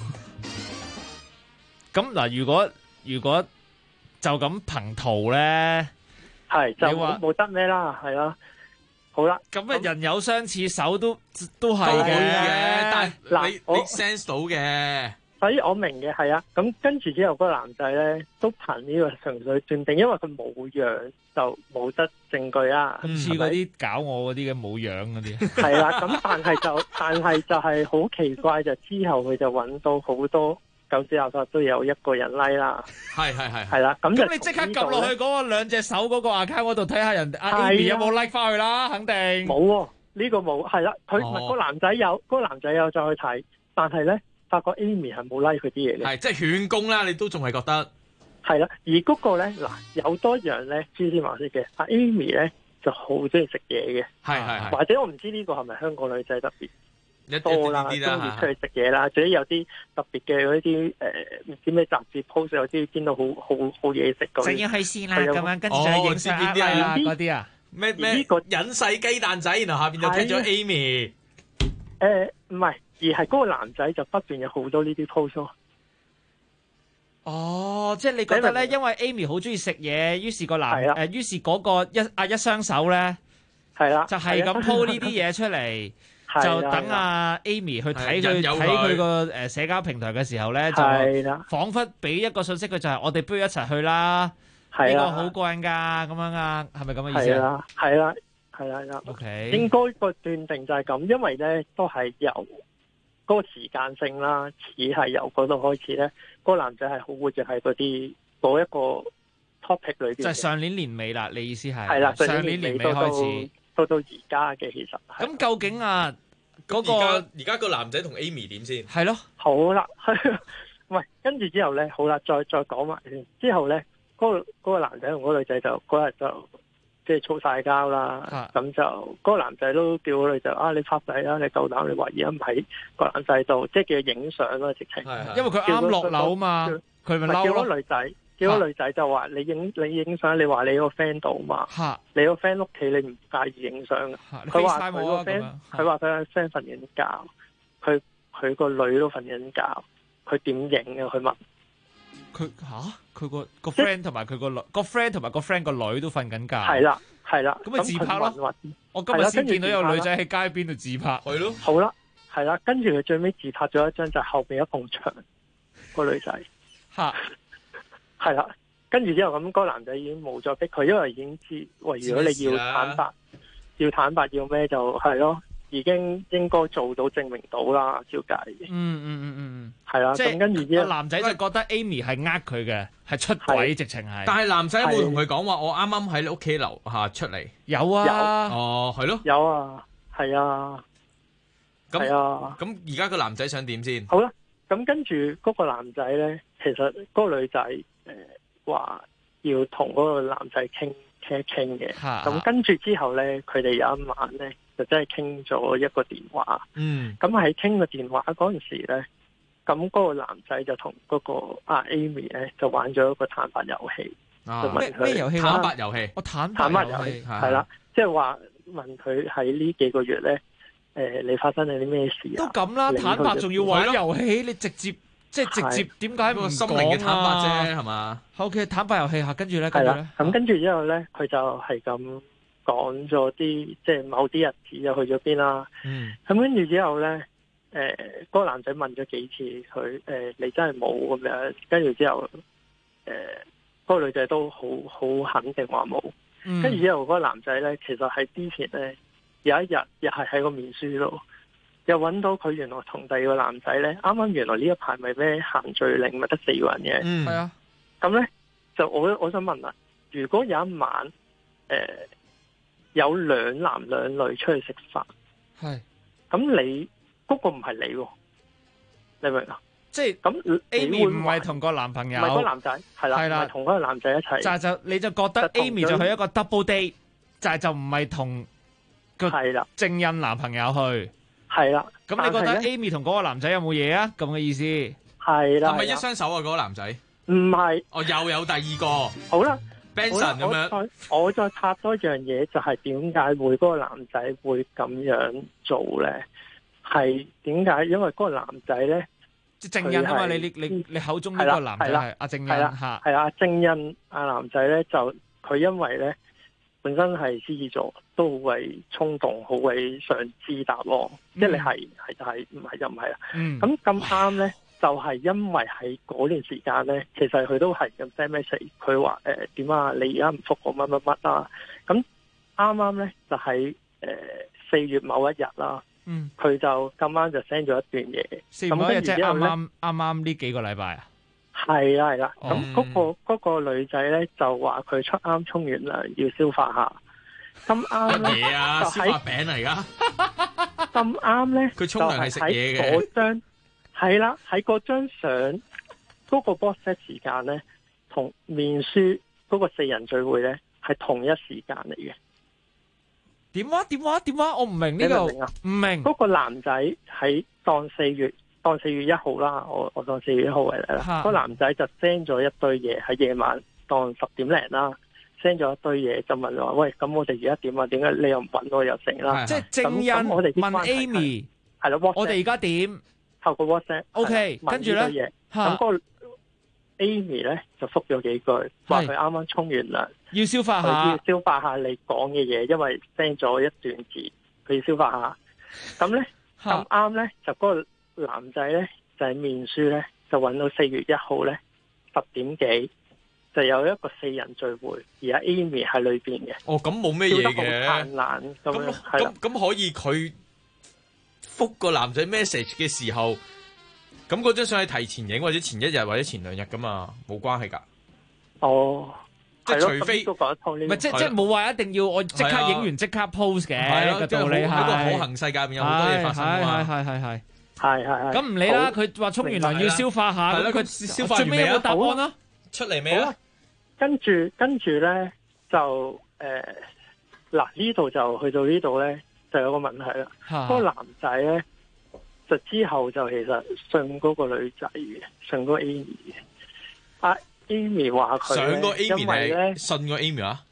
咁嗱，如果就咁憑圖咧， 係就冇得咩啦，係啦。好啦， 咁啊人有相似，手都係嘅， 但係嗱你 sense 到嘅， 所以我明嘅係啊。咁跟住之後嗰個男仔咧，都憑呢個純粹斷定，因為佢冇樣就冇得證據啊。 咁似嗰啲搞我嗰啲嘅冇樣嗰啲。 係啦，咁但係就係好奇怪，就之後佢就揾到好多狗屎垃圾都有一個人 like 啦。係啦，咁你即刻撳落去嗰個兩隻手嗰個 account 嗰度睇下人阿 Amy 有冇 like 翻去啦，肯定冇喎。呢個冇，係啦，佢個男仔有，嗰個男仔有再去睇，但係咧發覺 Amy 係冇 like 佢啲嘢嘅。 係即係勸攻啦，你都仲係覺得係啦。而嗰個咧嗱有多樣咧蛛絲馬跡嘅，阿 Amy 咧就好中意食嘢嘅， 係或者我唔知呢個係咪香港女仔特別多啦，中意啦出去食嘢啦，仲有啲特別嘅嗰啲唔知咩雜誌 post 有啲見到好嘢食嗰啲， 就要去試啦咁樣，跟住就影相啦嗰啲啊。 咩隱世雞蛋仔，然後下邊就睇咗 Amy。 唔係，而係嗰個男仔就不斷有好多呢啲 post 咯。 哦，即係你覺得咧，因為 Amy 好中意食嘢，於是個於是嗰個一雙手咧， 係啦， 就係咁 po 呢啲嘢出嚟，就等阿 Amy 去睇佢個社交平台嘅時候咧，就彷彿俾一個信息佢，就係我哋不如一齊去啦。呢個好過癮㗎，咁樣啊，係咪咁嘅意思啊？ 係啦。 OK， 應該個斷定就係咁，因為咧都係由嗰個時間性啦，似係由嗰度開始咧，嗰個男仔係好活躍喺嗰一個 topic 裏邊。 就係上年年尾啦，你意思係？ 係啦， 上年年尾開始， 到而家嘅其實。 咁究竟啊，嗰個而家個男仔同 Amy 點先？ 係咯。 好啦，喂，跟住之後咧，好啦，再講埋先。之後咧。嗰個男仔同嗰個女仔就嗰日就即係嘈晒交啦，咁就嗰個男仔都叫個女仔你拍仔啦，你夠膽你話而家唔喺個男仔度，即係叫佢影相啦，直情。 因為佢啱落樓嘛，佢咪嬲咯。 叫個女仔就話你影相，你話你個 friend 度嘛，你個 friend 屋企你唔介意影相嘅。佢話佢個 friend，佢話佢個 friend 瞓緊覺，佢個女都瞓緊覺，佢點影啊？佢問。 佢個 friend 同埋佢個女個 friend 同埋個 friend 個女都瞓緊覺。 係啦，咁咪自拍咯。我今日先見到有女仔喺街邊度自拍。係咯。 好啦，係啦，跟住佢最尾自拍咗一張就係後邊一埲牆個女仔。係啦，跟住之後咁，嗰個男仔已經冇再逼佢，因為已經知喂，如果你要坦白要咩就係咯。已經應該做到證明到啦，照計。係啦。咁跟住之後， 男仔就覺得 Amy 係佢嘅，係出軌直情係。 但係男仔有冇同佢講話？我啱啱喺你屋企樓下出嚟。 有啊。 哦，係咯。 有啊，係啊。 咁而家個男仔想點先？ 好啦，咁跟住嗰個男仔咧，其實嗰個女仔話要同嗰個男仔傾一傾嘅。咁跟住之後咧，佢哋有一晚咧。就真係傾咗一個電話，咁喺傾個電話嗰陣時咧，咁嗰個男仔就同嗰個阿 Amy 咧就玩咗一個坦白遊戲，就問佢咩遊戲？ 坦白遊戲， 坦白遊戲係啦，即係話問佢喺呢幾個月咧，你發生咗啲咩事啊？ 都咁啦，坦白仲要玩遊戲，你直接點解唔心靈嘅坦白啫，係嘛 ？OK， 坦白遊戲下，跟住咧， 咁跟住之後咧，佢就係咁。講咗啲即係某啲日子就去咗邊啦，咁跟住之後咧，嗰個男仔問咗幾次佢，你真係冇咁樣，跟住之後，嗰個女仔都好肯定話冇，跟住之後嗰個男仔咧，其實喺之前咧有一日又係喺個面書度，又揾到佢原來同第二個男仔咧，啱啱原來呢一排咪咩限聚令咪得4個人嘅， 係啊， 咁咧就我想問啦，如果有一晚有2男2女出去食飯， 係咁你嗰個唔係你喎，你明唔明啊？ 即係咁 Amy 唔係同個男朋友， 唔係嗰個男仔，係啦，唔係同嗰個男仔一齊， 就你就覺得 Amy 就去一個 double date，就唔係同個正印男朋友去， 係啦。 咁你覺得 Amy 同嗰個男仔有冇嘢啊？咁嘅意思係啦， 係咪一雙手啊？嗰個男仔唔係， 又有第二個， 好啦。 Benson 咁樣， 我再拍多樣嘢，就係點解會嗰個男仔會咁樣做咧？係點解？因為嗰個男仔咧， 正印啊嘛，你口中呢個男仔係阿正印嚇， 係啊正印阿男仔咧，就佢因為咧本身係獅子座，都好鬼衝動，好鬼想知答案，即係你係就係，唔係就唔係啦。咁咁啱咧。就係因為喺嗰段時間咧，其實佢都係咁 send message，佢話點啊？你而家唔覆我乜乜乜啊？咁啱啱咧就喺4月某一日啦，佢就咁啱就 send 咗一段嘢。 4月某一日即係啱呢幾個禮拜啊？ 係啦。咁嗰個女仔咧就話佢啱沖完涼要消化下。咁啱咧嘢啊，消化餅嚟噶。 咁啱咧， 佢沖涼係食嘢嘅。 嗰張係啦，喺嗰張相嗰個 WhatsApp 時間咧，同面書嗰個4人聚會咧係同一時間嚟嘅。 點話？我唔明呢個，唔明。 嗰個男仔喺當4月1號啦，我當4月1號為例啦。嗰個男仔就 send 咗一堆嘢喺夜晚，當10點零啦。send 咗一堆嘢就問我，喂，咁我哋而家點啊？點解你又唔揾我又成啦？ 即係正印問 Amy， 係咯， 我哋而家點？ 透過 WhatsApp，OK， 跟住咧， 咁個 Amy 咧就覆咗幾句，話佢啱啱沖完涼， 要消化下你講嘅嘢，因為 send 咗一段字，佢要消化下。咁咧咁啱咧，就嗰個男仔咧就係面書咧，就揾到4月1號咧10點幾。就有一個4人聚會，而家 Amy 喺裏邊嘅。 哦，咁冇咩嘢嘅。 燦爛咁可以佢覆個男仔 message 嘅時候，咁嗰張相係提前影或者前一日或者前2日噶嘛，冇關係㗎。 哦， 即係除非唔係即係冇話一定要我即刻影完即刻 post 嘅。 係咯， 道理係喺個可行世界入面有好多嘢發生㗎嘛。 係。 咁唔理啦，佢話沖完涼要消化下，咁佢消化完未有答案啦？ 出嚟未啊？ 跟住咧就嗱呢度就去到呢度咧就有個問題啦。嗰個男仔咧就之後就其實信嗰個女仔嘅，信嗰個 Amy 嘅。阿 Amy 話佢上個 Amy 因為咧信個 Amy 啊？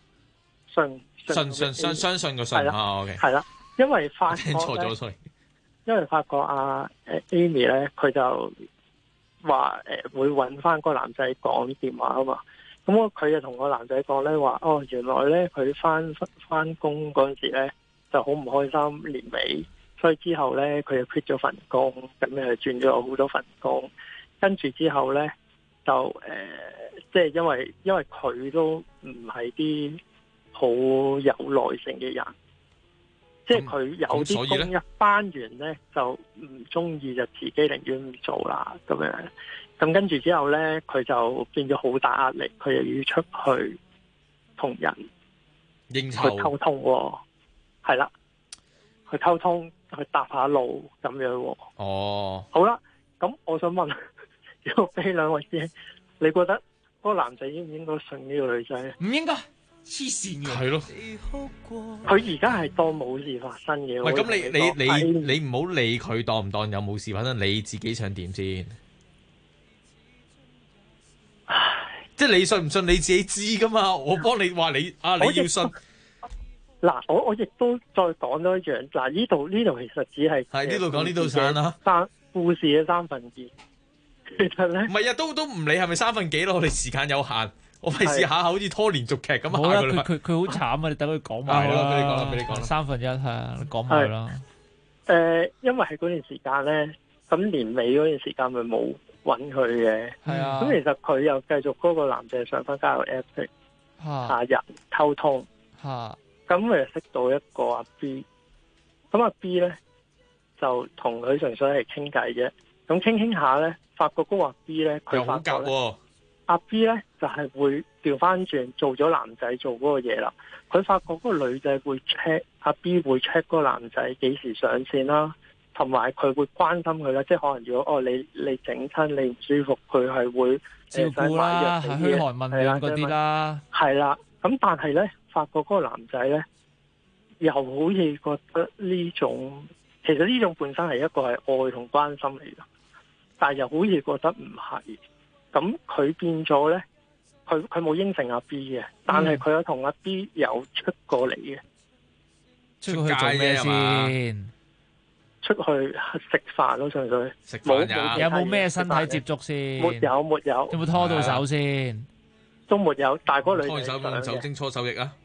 相信個信啊 ，OK。 係啦，因為發覺聽錯咗，sorry。 因為發覺Amy 咧佢就話會揾翻嗰個男仔講電話啊嘛。咁佢就同個男仔講咧話，原來咧佢翻工嗰陣時咧就好唔開心，年尾，所以之後咧佢就 quit 咗份工，咁又轉咗好多份工，跟住之後咧就即係因為佢都唔係啲好有耐性嘅人，即係佢有啲工一翻完咧就唔中意，就自己寧願唔做啦咁樣。咁跟住之後咧，佢就變咗好大壓力，佢又要出去同人應酬去溝通喎，係啦，去溝通去搭下路咁樣喎。 哦， 好啦，咁我想問，如果俾兩位師兄，你覺得嗰個男仔應唔應該信呢個女仔？ 唔應該，黐線嘅。 係咯， 佢而家係當冇事發生嘅。 喂，咁你唔好理佢當唔當有冇事，反正你自己想點先？即係你信唔信你自己知噶嘛？我幫你話你要信。 嗱，我亦都再講多一樣。嗱，呢度其實只係呢度講呢度散啦。 故事嘅3分2，其實咧唔係啊，都唔理係咪3分幾咯。我哋時間有限，我費事下下好似拖連續劇咁好啦，佢好慘啊！你等佢講埋啦。 俾你講啦 1/3係啊，你講埋啦。 因為喺嗰段時間咧，咁年尾嗰段時間咪冇揾佢嘅，咁其實佢又繼續嗰個男仔上翻交友 app 下人溝通，咁佢就識到一個阿 B， 咁阿 B 咧就同佢純粹係傾偈啫，咁傾下咧，發覺嗰個阿 B 咧佢發覺咧，阿 B 咧就係會調翻轉做咗男仔做嗰個嘢啦，佢發覺嗰個女仔會 check 阿 B 會 check 嗰個男仔幾時上線啦。同埋佢會關心佢啦，即係可能如果你整親你唔舒服，佢係會照顧啦，噓寒問暖嗰啲啦。係啦，咁但係咧，發覺嗰個男仔咧，又好似覺得呢種，其實呢種本身係一個係愛同關心嚟嘅，但係又好似覺得唔係。咁佢變咗咧，佢冇應承阿 B 嘅，但係佢有同阿 B 有出過嚟嘅。 出去做咩先？ 出去食飯咯，純粹食飯有冇咩身體接觸先？ 沒有。有冇拖到手先？ 都沒有。但係嗰個女拖手用酒精搓手液啊！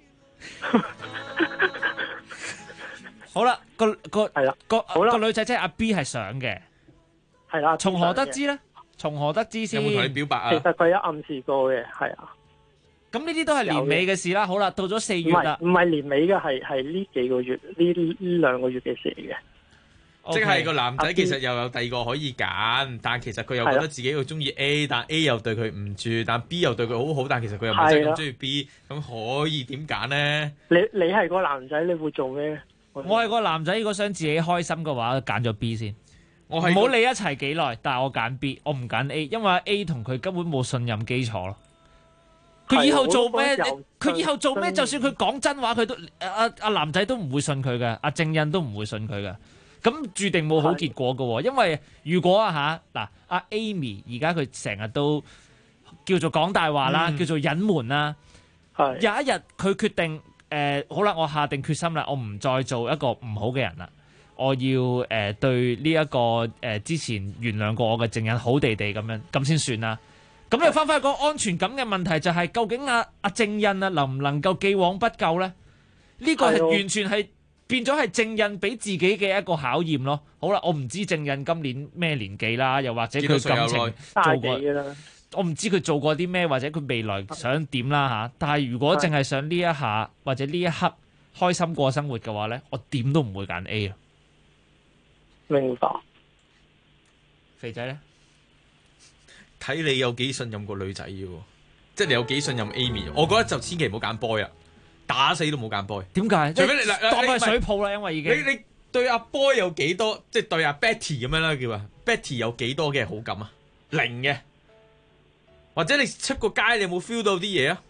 好啦，個女仔即係阿 B 係想嘅， 係啦。 從何得知咧？從何得知先？ 有冇同你表白啊？ 其實佢有暗示過嘅，係啊。 咁呢啲都係年尾嘅事啦。好啦，到咗4月啦， 唔係年尾嘅，係呢幾個月呢2個月嘅事嚟嘅。 即係個男仔其實又有第二個可以揀，但其實佢又覺得自己好中意 A， 但 A 又對佢唔住，但 B 又對佢好好，但其實佢又唔係真係咁中意 B， 咁可以點揀呢？ 你係個男仔，你會做咩？ 我係個男仔，如果想自己開心嘅話，揀咗 B 先。唔好理一齊幾耐，但係我揀 B， 我唔揀 A， 因為 A 同佢根本冇信任基礎咯。佢以後做咩？佢以後做咩？就算佢講真話，佢都阿男仔都唔會信佢嘅，阿正印都唔會信佢嘅。咁注定冇好結果嘅喎，因為如果嗱阿 Amy 而家佢成日都叫做講大話啦，叫做隱瞞啦。有一日佢決定好啦，我下定決心啦，我唔再做一個唔好嘅人啦，我要對呢一個之前原諒過我嘅正印好地地咁先算啦。咁又翻返個安全感嘅問題，就係究竟阿正印能唔能夠既往不咎咧？呢個係完全係。變咗係正印俾自己嘅一個考驗咯。好啦，我唔知正印今年咩年紀啦，又或者佢感情做過，我唔知佢做過啲咩，或者佢未來想點啦嚇。但係如果淨係想呢一下或者呢一刻開心過生活嘅話咧，我點都唔會揀 A 啊。 明白。 肥仔咧， 睇你有幾信任個女仔嘅喎，即係你有幾信任 Amy。我覺得就千祈唔好揀 boy 啊。打死都冇揀 boy， 點解？ 除非你當佢係水泡啦，因為已經你對阿 boy 有幾多，即係對阿 Betty 咁樣啦，叫啊 Betty 有幾多嘅好感啊？0嘅，或者你出個街，你有冇 feel 到啲嘢啊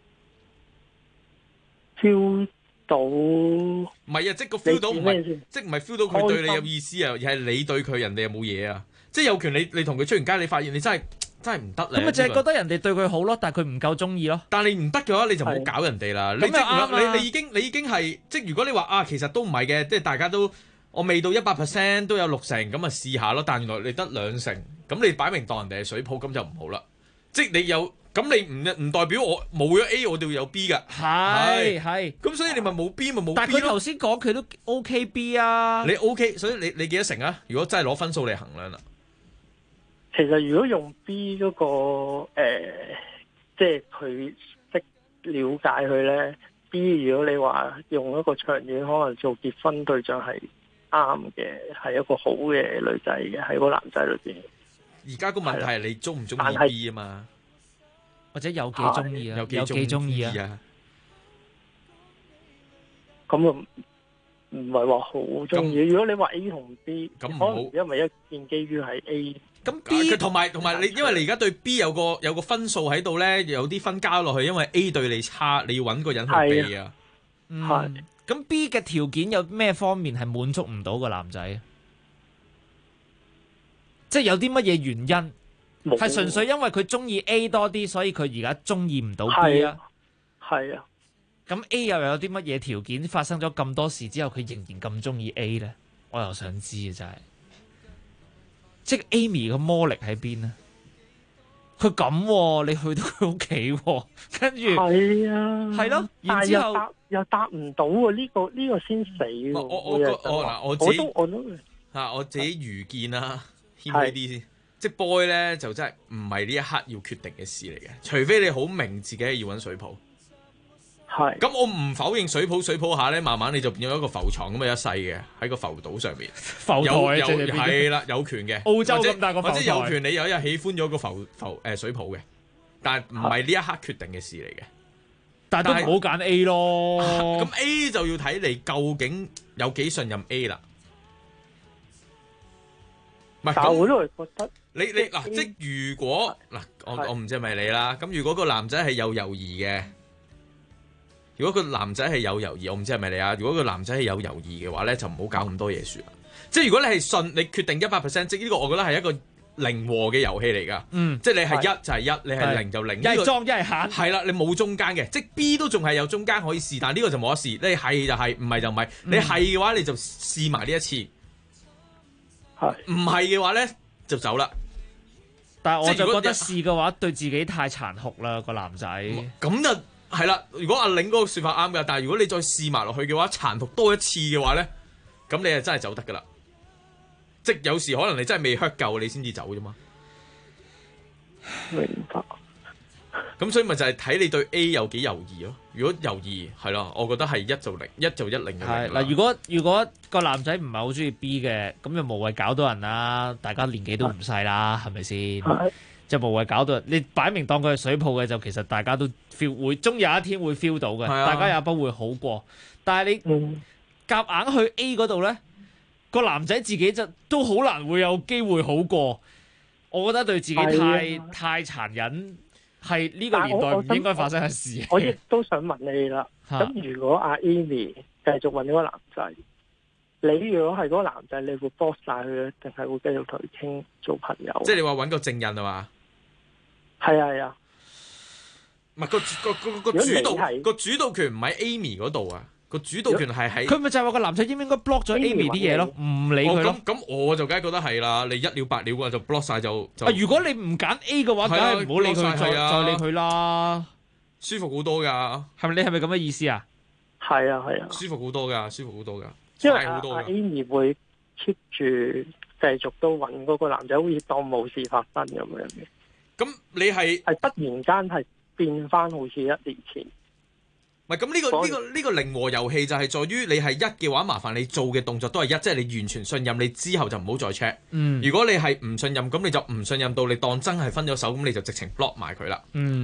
？feel 到唔係啊，即係個 feel 到唔係，即係唔係 feel 到佢對你有意思啊，而係你對佢，人哋有冇嘢啊？即係有權你同佢出完街，你發現你真係唔得咧， 咁咪淨係覺得人哋對佢好咯，但係佢唔夠中意咯。 但係你唔得嘅話，你就唔好搞人哋啦。你已經係即係如果你話其實都唔係嘅，即係大家都我未到100%都有60%咁啊試下咯。但原來你得2%，咁你擺明當人哋係水泡，咁就唔好啦。即係你有咁你唔代表我冇咗 A， 我哋會有 B 㗎。係。咁所以你咪冇 B 咪冇 B 咯。 但係佢頭先講佢都 OK B 啊。 你 OK， 所以你幾多成啊？如果真係攞分數嚟衡量啦。 其實如果用 B 嗰個即係佢識了解佢咧 ，B 如果你話用一個長遠可能做結婚對象係啱嘅，係一個好嘅女仔嘅，喺個男仔裏邊。 而家個問題係你中唔中意 B 啊嘛？ 或者有幾中意啊？有幾中意啊？ 咁啊唔係話好中意。如果你話 A 同 B， 咁唔好， 因為一建基於係 A。 咁 B 同埋你，因為你而家對 B 有個分數喺度咧，有啲分交落去，因為 A 對你差，你要揾個人去避啊。 係。咁 B 嘅條件有咩方面係滿足唔到個男仔？即係有啲乜嘢原因？係純粹因為佢中意 A 多啲，所以佢而家中意唔到 B 啊？ 係啊。 咁 A 又有啲乜嘢條件？發生咗咁多事之後，佢仍然咁中意 A 咧？我又想知啊，真係。即係 Amy 嘅魔力喺邊咧？佢咁，你去到佢屋企，跟住係啊，係咯，然之後又答唔到喎，呢個先死喎。 我自己愚見啦，謙虛啲先。即係 boy 咧，就真係唔係呢一刻要決定嘅事嚟嘅，除非你好明自己係要揾水泡。係，咁我唔否認水泡下咧，慢慢你就變咗一個浮床咁嘅一世嘅，喺個浮島上面。 浮台係啦，有權嘅。 澳洲咁大個浮台， 或者有權你有一日喜歡咗個水泡嘅，但係唔係呢一刻決定嘅事嚟嘅。 但係都唔好揀 A 咯。 咁 A 就要睇你究竟有幾信任 A 啦。唔係， 但我都係覺得你嗱，即如果嗱，我唔知係咪你啦。咁如果個男仔係有猶豫嘅。如果個男仔係有猶豫，我唔知係咪你啊？如果個男仔係有猶豫嘅話咧，就唔好搞咁多嘢算啦。即係如果你係信，你決定100%，即係呢個我覺得係一個零和嘅遊戲嚟㗎。即係你係1就係1，你係0就0。 一係裝一係慳。係啦，你冇中間嘅，即係 B 都仲係有中間可以試，但係呢個就冇得試。你係就係，唔係就唔係。你係嘅話，你就試埋呢一次。唔係嘅話咧，就走啦。 但係我就覺得試嘅話，對自己太殘酷啦，個男仔。 咁就。係啦，如果阿領嗰個說法啱嘅，但係如果你再試埋落去嘅話，殘酷多一次嘅話咧，咁你係真係走得噶啦。即係有時可能你真係未 hurt 夠，你先至走啫嘛。 明白。 咁所以咪就係睇你對 A 有幾猶豫咯。如果猶豫係咯，我覺得係1就0，一就1，0就0。 係嗱，如果個男仔唔係好中意 B 嘅，咁就無謂搞到人啦。大家年紀都唔細啦，係咪先？就無謂搞到人，你擺明當佢係水泡嘅，就其實大家都 feel 會，終有一天會 feel 到嘅，大家也不會好過。但係你夾硬去 A 嗰度咧，個男仔自己就都好難會有機會好過。我覺得對自己太殘忍，係呢個年代唔應該發生嘅事。 我亦都想問你啦，咁如果阿 Amy 繼續揾嗰個男仔，你如果係嗰個男仔，你會 block 晒佢，定係會繼續同佢傾做朋友？ 即係你話揾個證人係嘛？ 係啊係啊， 唔係個主導權唔喺 Amy 嗰度啊，個主導權係喺佢咪就係話個男仔應唔應該 block 咗 Amy 啲嘢咯，唔理佢咯。 咁我就梗係覺得係啦，你一了百了嘅就 block 晒就。 如果你唔揀 A 嘅話，梗係唔好理佢，再理佢啦， 舒服好多㗎。 係咪？你係咪咁嘅意思啊？ 係啊係啊， 舒服好多㗎，舒服好多㗎。 因為阿 Amy 會 keep 住繼續都揾嗰個男仔，好似當冇事發生咁樣嘅。 咁你係突然間係變翻好似1年前。 唔係咁呢個零和遊戲就係在於你係1嘅話，麻煩你做嘅動作都係1，即係你完全信任，你之後就唔好再 check。如果你係唔信任，咁你就唔信任到你當真係分咗手，咁你就直情 block 埋佢啦。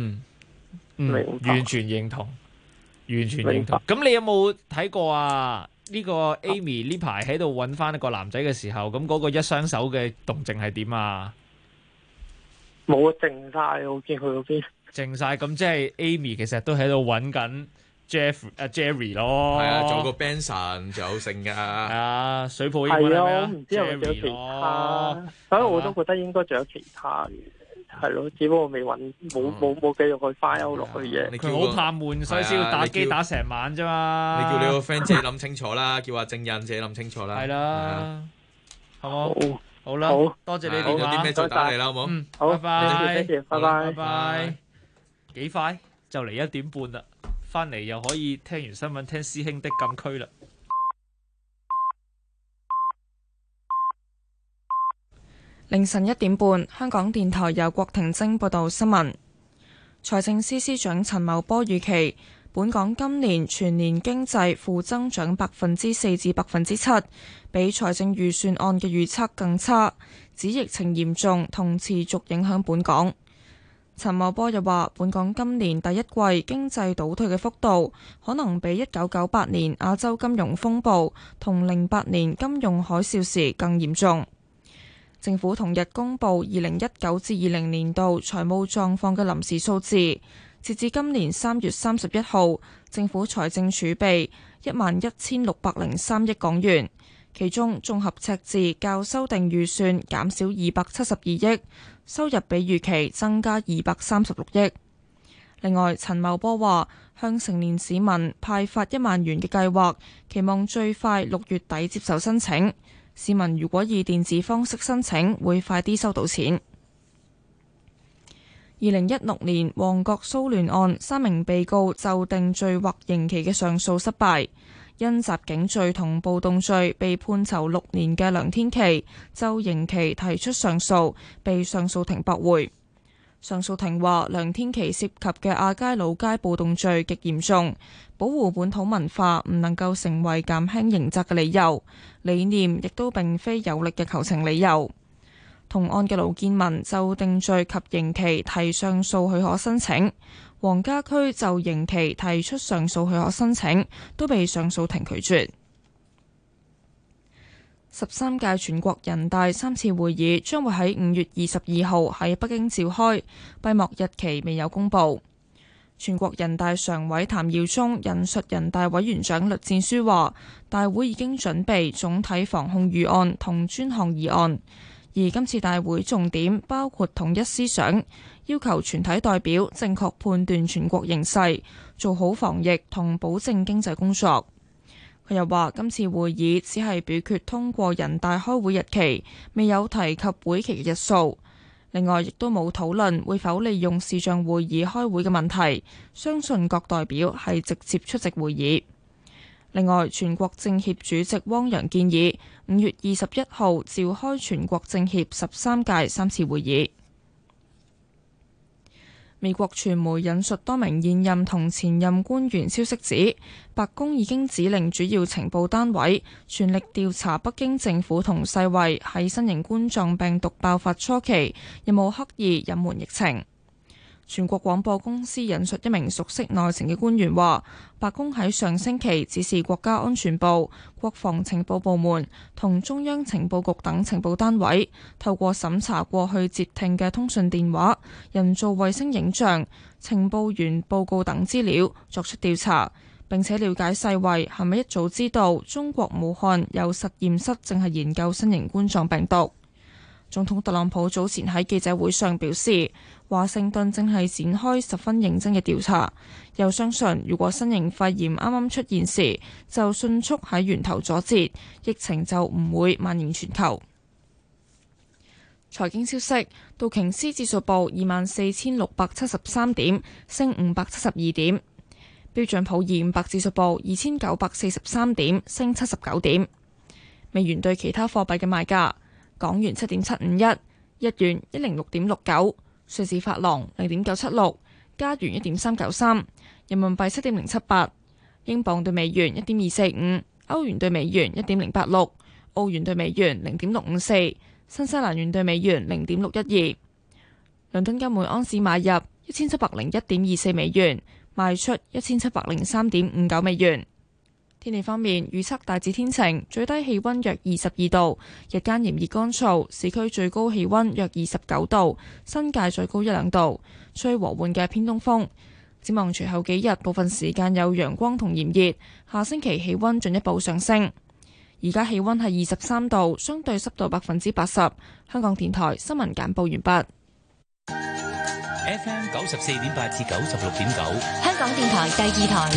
完全認同，完全認同。咁你有冇睇過啊？呢個 Amy 呢排喺度揾翻一個男仔嘅時候，咁嗰個一雙手嘅動靜係點啊？ 冇啊，靜晒，我見佢嗰邊靜晒，咁即係 Amy 其實都喺度揾緊 Jerry 咯。 係啊，仲有個 Benson 仲有剩㗎。係啊，水泡應該係咩啊？ 我唔知係咪仲有其他，所以我都覺得應該仲有其他嘅，係咯，只不過未揾，冇繼續去 file 落去嘅。 佢好怕悶，所以先要打機打成晚啫嘛。 你叫你個 friend 自己諗清楚啦，叫阿正印自己諗清楚啦。 係啦，好冇？好啦，多謝你哋。 有啲咩再打嚟啦，好冇？ 好， 拜拜， 拜拜。幾快就嚟1點半啦，翻嚟又可以聽完新聞，聽師兄的禁區啦。 凌晨1點半，香港電台由郭婷晶報道新聞。財政司司長陳茂波預期，本港今年全年經濟負增長4%至7%，比財政預算案嘅預測更差，指疫情嚴重同持續影響本港。陳茂波又話，本港今年第一季經濟倒退嘅幅度可能比1998年亞洲金融風暴同08年金融海嘯時更嚴重。政府同日公布2019至20年度財務狀況嘅臨時數字，截至今年3月31號，政府財政儲備11,603億港元，其中綜合赤字較修訂預算減少272億，收入比預期增加236億。另外，陳茂波話向成年市民派發1萬元嘅計劃，期望最快6月底接受申請。市民如果以電子方式申請，會快啲收到錢。2016年旺角騷亂案3名被告就定罪或刑期嘅上訴失敗，因襲警罪同暴動罪被判囚6年嘅梁天琦就刑期提出上訴，被上訴庭駁回。上訴庭話梁天琦涉及嘅亞皆老街暴動罪極嚴重，保護本土文化唔能夠成為減輕刑責嘅理由，理念亦都並非有力嘅求情理由。同案嘅盧建文就定罪及刑期提上訴許可申請，黃家駒就刑期提出上訴許可申請，都被上訴庭拒絕。13屆全國人大3次會議將會喺5月22號喺北京召開，閉幕日期未有公布。全國人大常委譚耀宗引述人大委員長栗戰書話，大會已經準備總體防控預案同專項議案，而今次大會重點包括統一思想，要求全體代表正確判斷全國形勢，做好防疫同保證經濟工作。佢又話，今次會議只係表決通過人大開會日期，未有提及會期嘅日數。另外，亦都冇討論會否利用視像會議開會嘅問題，相信各代表係直接出席會議。另外，全國政協主席汪洋建議5月21號召開全國政協13屆3次會議。 美國傳媒引述多名現任同前任官員消息指，白宮已經指令主要情報單位全力調查北京政府同世衛喺新型冠狀病毒爆發初期有冇刻意隱瞞疫情。全國廣播公司引述一名熟悉內情嘅官員話，白宮喺上星期指示國家安全部、國防情報部門同中央情報局等情報單位，透過審查過去截聽嘅通訊電話、人造衛星影像、情報員報告等資料，作出調查，並且了解世衛係咪一早知道中國武漢有實驗室正係研究新型冠狀病毒。總統特朗普早前喺記者會上表示，華盛頓正係展開十分認真嘅調查，又相信如果新型肺炎啱啱出現時，就迅速喺源頭阻截，疫情就唔會蔓延全球。財經消息，道瓊斯指數報24,673點，升572點；標準普爾500指數報2,943點，升79點。美元對其他貨幣嘅賣價。港元7.751，日元106.69，瑞士法郎0.976，加元1.393，人民幣7.078，英鎊對美元1.245，歐元對美元1.086，澳元對美元0.654，新西蘭元對美元0.612。倫敦金每盎司買入1701.24美元，賣出1703.59美元。天氣方面，預測大致天晴，最低氣溫約22度，日間炎熱乾燥，市區最高氣溫約29度，新界最高1-2度，吹和緩嘅偏東風。展望隨後幾日，部分時間有陽光同炎熱，下星期氣溫進一步上升。而家氣溫係23度，相對濕度80%。香港電台新聞簡報完畢。 FM 94.8至96.9， 香港電台第2台。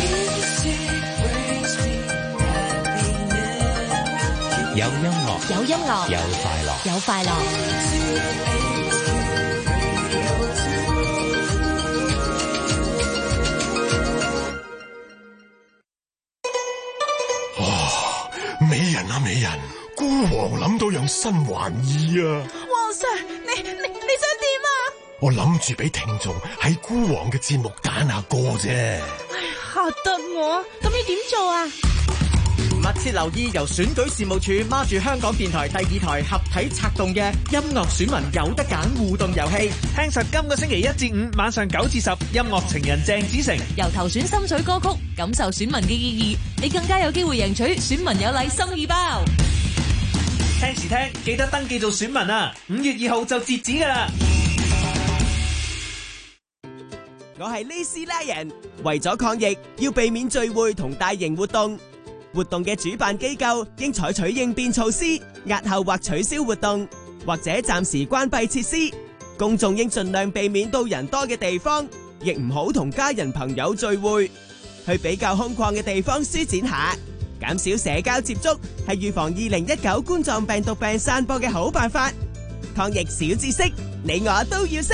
有音樂， 有音樂， 有快樂， 有快樂。 美人啊美人，孤王諗到樣新玩意啊！ 皇上，你想點啊？ 我諗住俾聽眾喺孤王嘅節目揀下歌啫。 嚇得我，咁要點做啊？ 密切留意由選舉事務處孖住香港電台第2台合體策動嘅音樂選民有得揀互動遊戲， 聽實今個星期1至5晚上9至10，音樂情人鄭子誠由投選心水歌曲，感受選民嘅意義，你更加有機會贏取選民有禮心意包。 聽時聽，記得登記做選民啊！5月2號就截止㗎啦。 我係呢斯拉人，為咗抗疫，要避免聚會同大型活動。活動嘅主辦機構應採取應變措施，押後或取消活動，或者暫時關閉設施。公眾應盡量避免到人多嘅地方，亦唔好同家人朋友聚會。去比較空曠嘅地方舒展下，減少社交接觸，係預防2019冠狀病毒病散播嘅好辦法。抗疫小知識，你我都要識。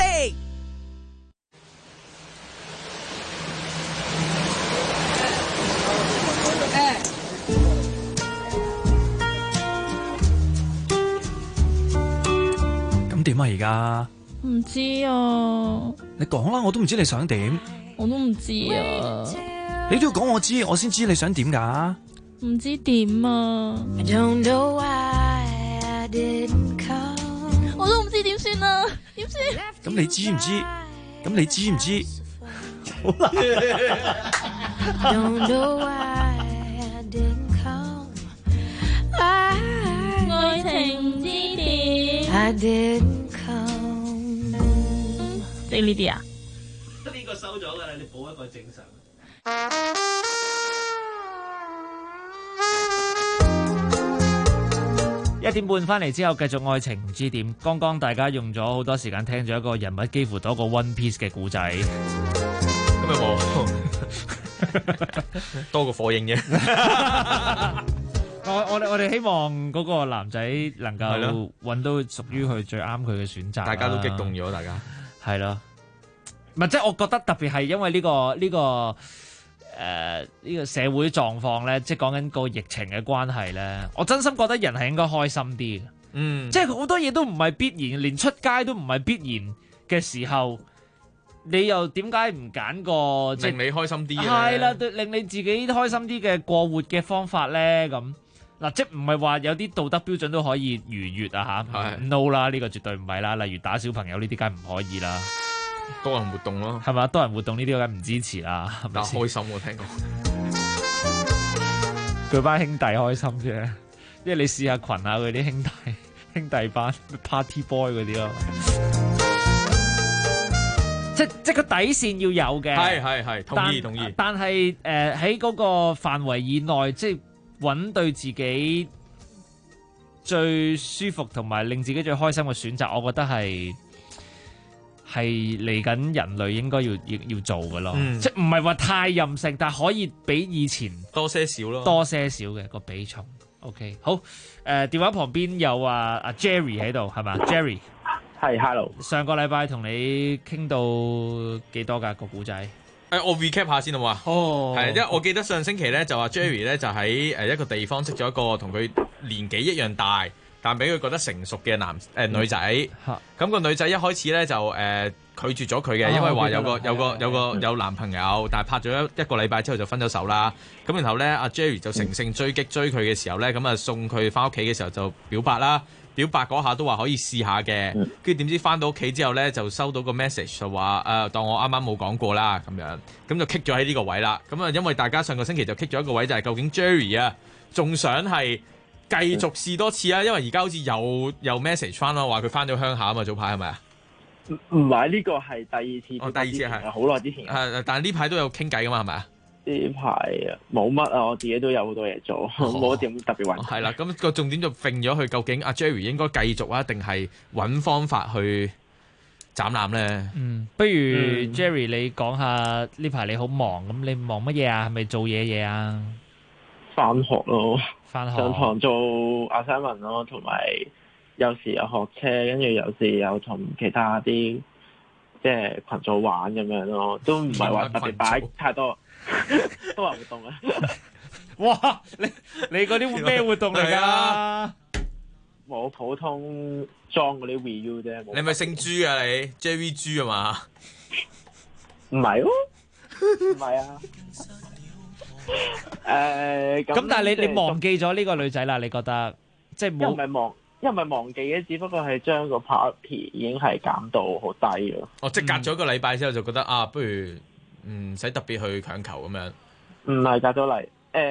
咁點啊？而家唔知啊。 你講啦，我都唔知你想點。 我都唔知啊。 你都要講我知，我先知你想點㗎。 唔知點啊。我都唔知點算啊，點算？ 咁你知唔知？咁你知唔知？好啦。 愛情之點。識呢啲啊？ 呢個收咗㗎啦，你補一個正常。1點半翻嚟之後，繼續愛情唔知點。剛剛大家用咗好多時間聽咗一個人物幾乎多過 One Piece 嘅故仔， 咁咪冇多個火影啫。 我哋希望嗰個男仔能夠揾到屬於佢最啱佢嘅選擇。 大家都激動咗，大家係咯。唔係，即係我覺得特別係因為呢個社會狀況咧，即係講緊個疫情嘅關係咧，我真心覺得人係應該開心啲嘅。即係好多嘢都唔係必然，連出街都唔係必然嘅時候， 你又點解唔揀個令你開心啲嘅？ 係啦，令你自己開心啲嘅過活嘅方法咧咁。嗱，即係唔係話有啲道德標準都可以逾越啊嚇 ？No 啦，呢個絕對唔係啦。例如打小朋友呢啲梗係唔可以啦。 多人活動咯， 係嘛？多人活動呢啲梗唔支持啦。 但開心我聽講， 佢班兄弟開心啫。因為你試下群下佢啲兄弟班 party boy 嗰啲咯。即個底線要有嘅。 係，同意。 但係喺嗰個範圍以內，即係揾對自己最舒服同埋令自己最開心嘅選擇，我覺得係嚟緊人類應該要做嘅咯。即係唔係話太任性，但係可以比以前多些少咯， 多些少嘅個比重。OK， 好。電話旁邊有阿 Jerry 喺度，係嘛 ？Jerry 係 ，hello。 上個禮拜同你傾到幾多㗎個故仔？ 我 recap 下先好嘛？係，因為我記得上星期咧就話 Jerry 咧就喺一個地方識咗一個同佢年紀一樣大，但俾佢覺得成熟嘅女仔。咁個女仔一開始咧就拒絕咗佢嘅，因為話有男朋友，但係拍咗一個禮拜之後就分咗手啦。咁然後咧阿 Jerry 就乘勝追擊追佢嘅時候咧，咁啊送佢翻屋企嘅時候就表白啦。表白嗰下都話可以試下嘅，跟住點知翻到屋企之後咧就收到個 message 就話當我啱啱冇講過啦咁樣，咁就棘咗喺呢個位啦。咁啊因為大家上個星期就棘咗一個位，就係究竟 Jerry 啊仲想係繼續試多次啊？因為而家好似又 message 翻咯，話佢翻咗鄉下啊嘛，早排係咪啊？ 唔係，呢個係第二次。 第二次係好耐之前。 但係呢排都有傾偈噶嘛，係咪啊？ 呢排冇乜啊，我自己都有好多嘢做，冇點特別揾。 係啦，咁個重點就揈咗佢，究竟阿 Jerry 應該繼續啊，定係揾方法去斬纜咧？ 不如 Jerry 你講下呢排你好忙，咁你忙乜嘢啊？係咪做嘢啊？ 返學咯， 返學上堂做 assignment 咯，同埋有時有學車，跟住有時有同其他啲即係群組玩咁樣咯，都唔係話特別擺太多。都話活動啊！ 哇，你嗰啲咩活動嚟㗎？ 冇普通裝嗰啲 review 啫。 你咪姓朱啊？你 JV 朱啊嘛？ 唔係喎，唔係啊。 咁但係你忘記咗呢個女仔啦？你覺得即係冇？ 因為忘記嘅，只不過係將個 party 已經係減到好低咯。 即係隔咗一個禮拜之後就覺得不如。唔使特別去強求咁樣， 唔係隔咗嚟，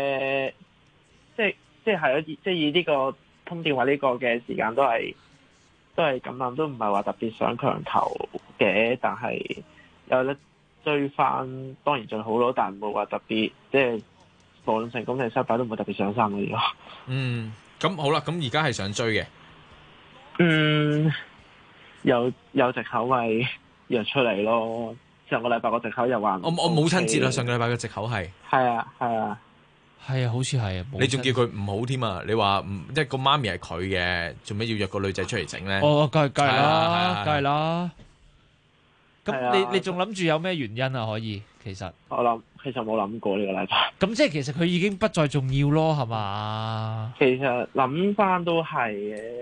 即係咯，即係以呢個通電話呢個嘅時間都係咁諗，都唔係話特別想強求嘅，但係有得追翻當然最好咯，但唔會話特別，即係無論成功定失敗都唔會特別上心嗰啲咯。 咁好啦，咁而家係想追嘅， 有藉口咪約出嚟咯。上個禮拜個藉口又話我母親節啦，上個禮拜嘅藉口係啊， 好似係啊， 你仲叫佢唔好添啊？你話即係個媽咪係佢嘅，做咩要約個女仔出嚟整咧？ 梗係啦。咁你仲諗住有咩原因啊？可以其實其實冇諗過呢個禮拜。 咁即係其實佢已經不再重要咯，係嘛？ 其實諗翻都係嘅，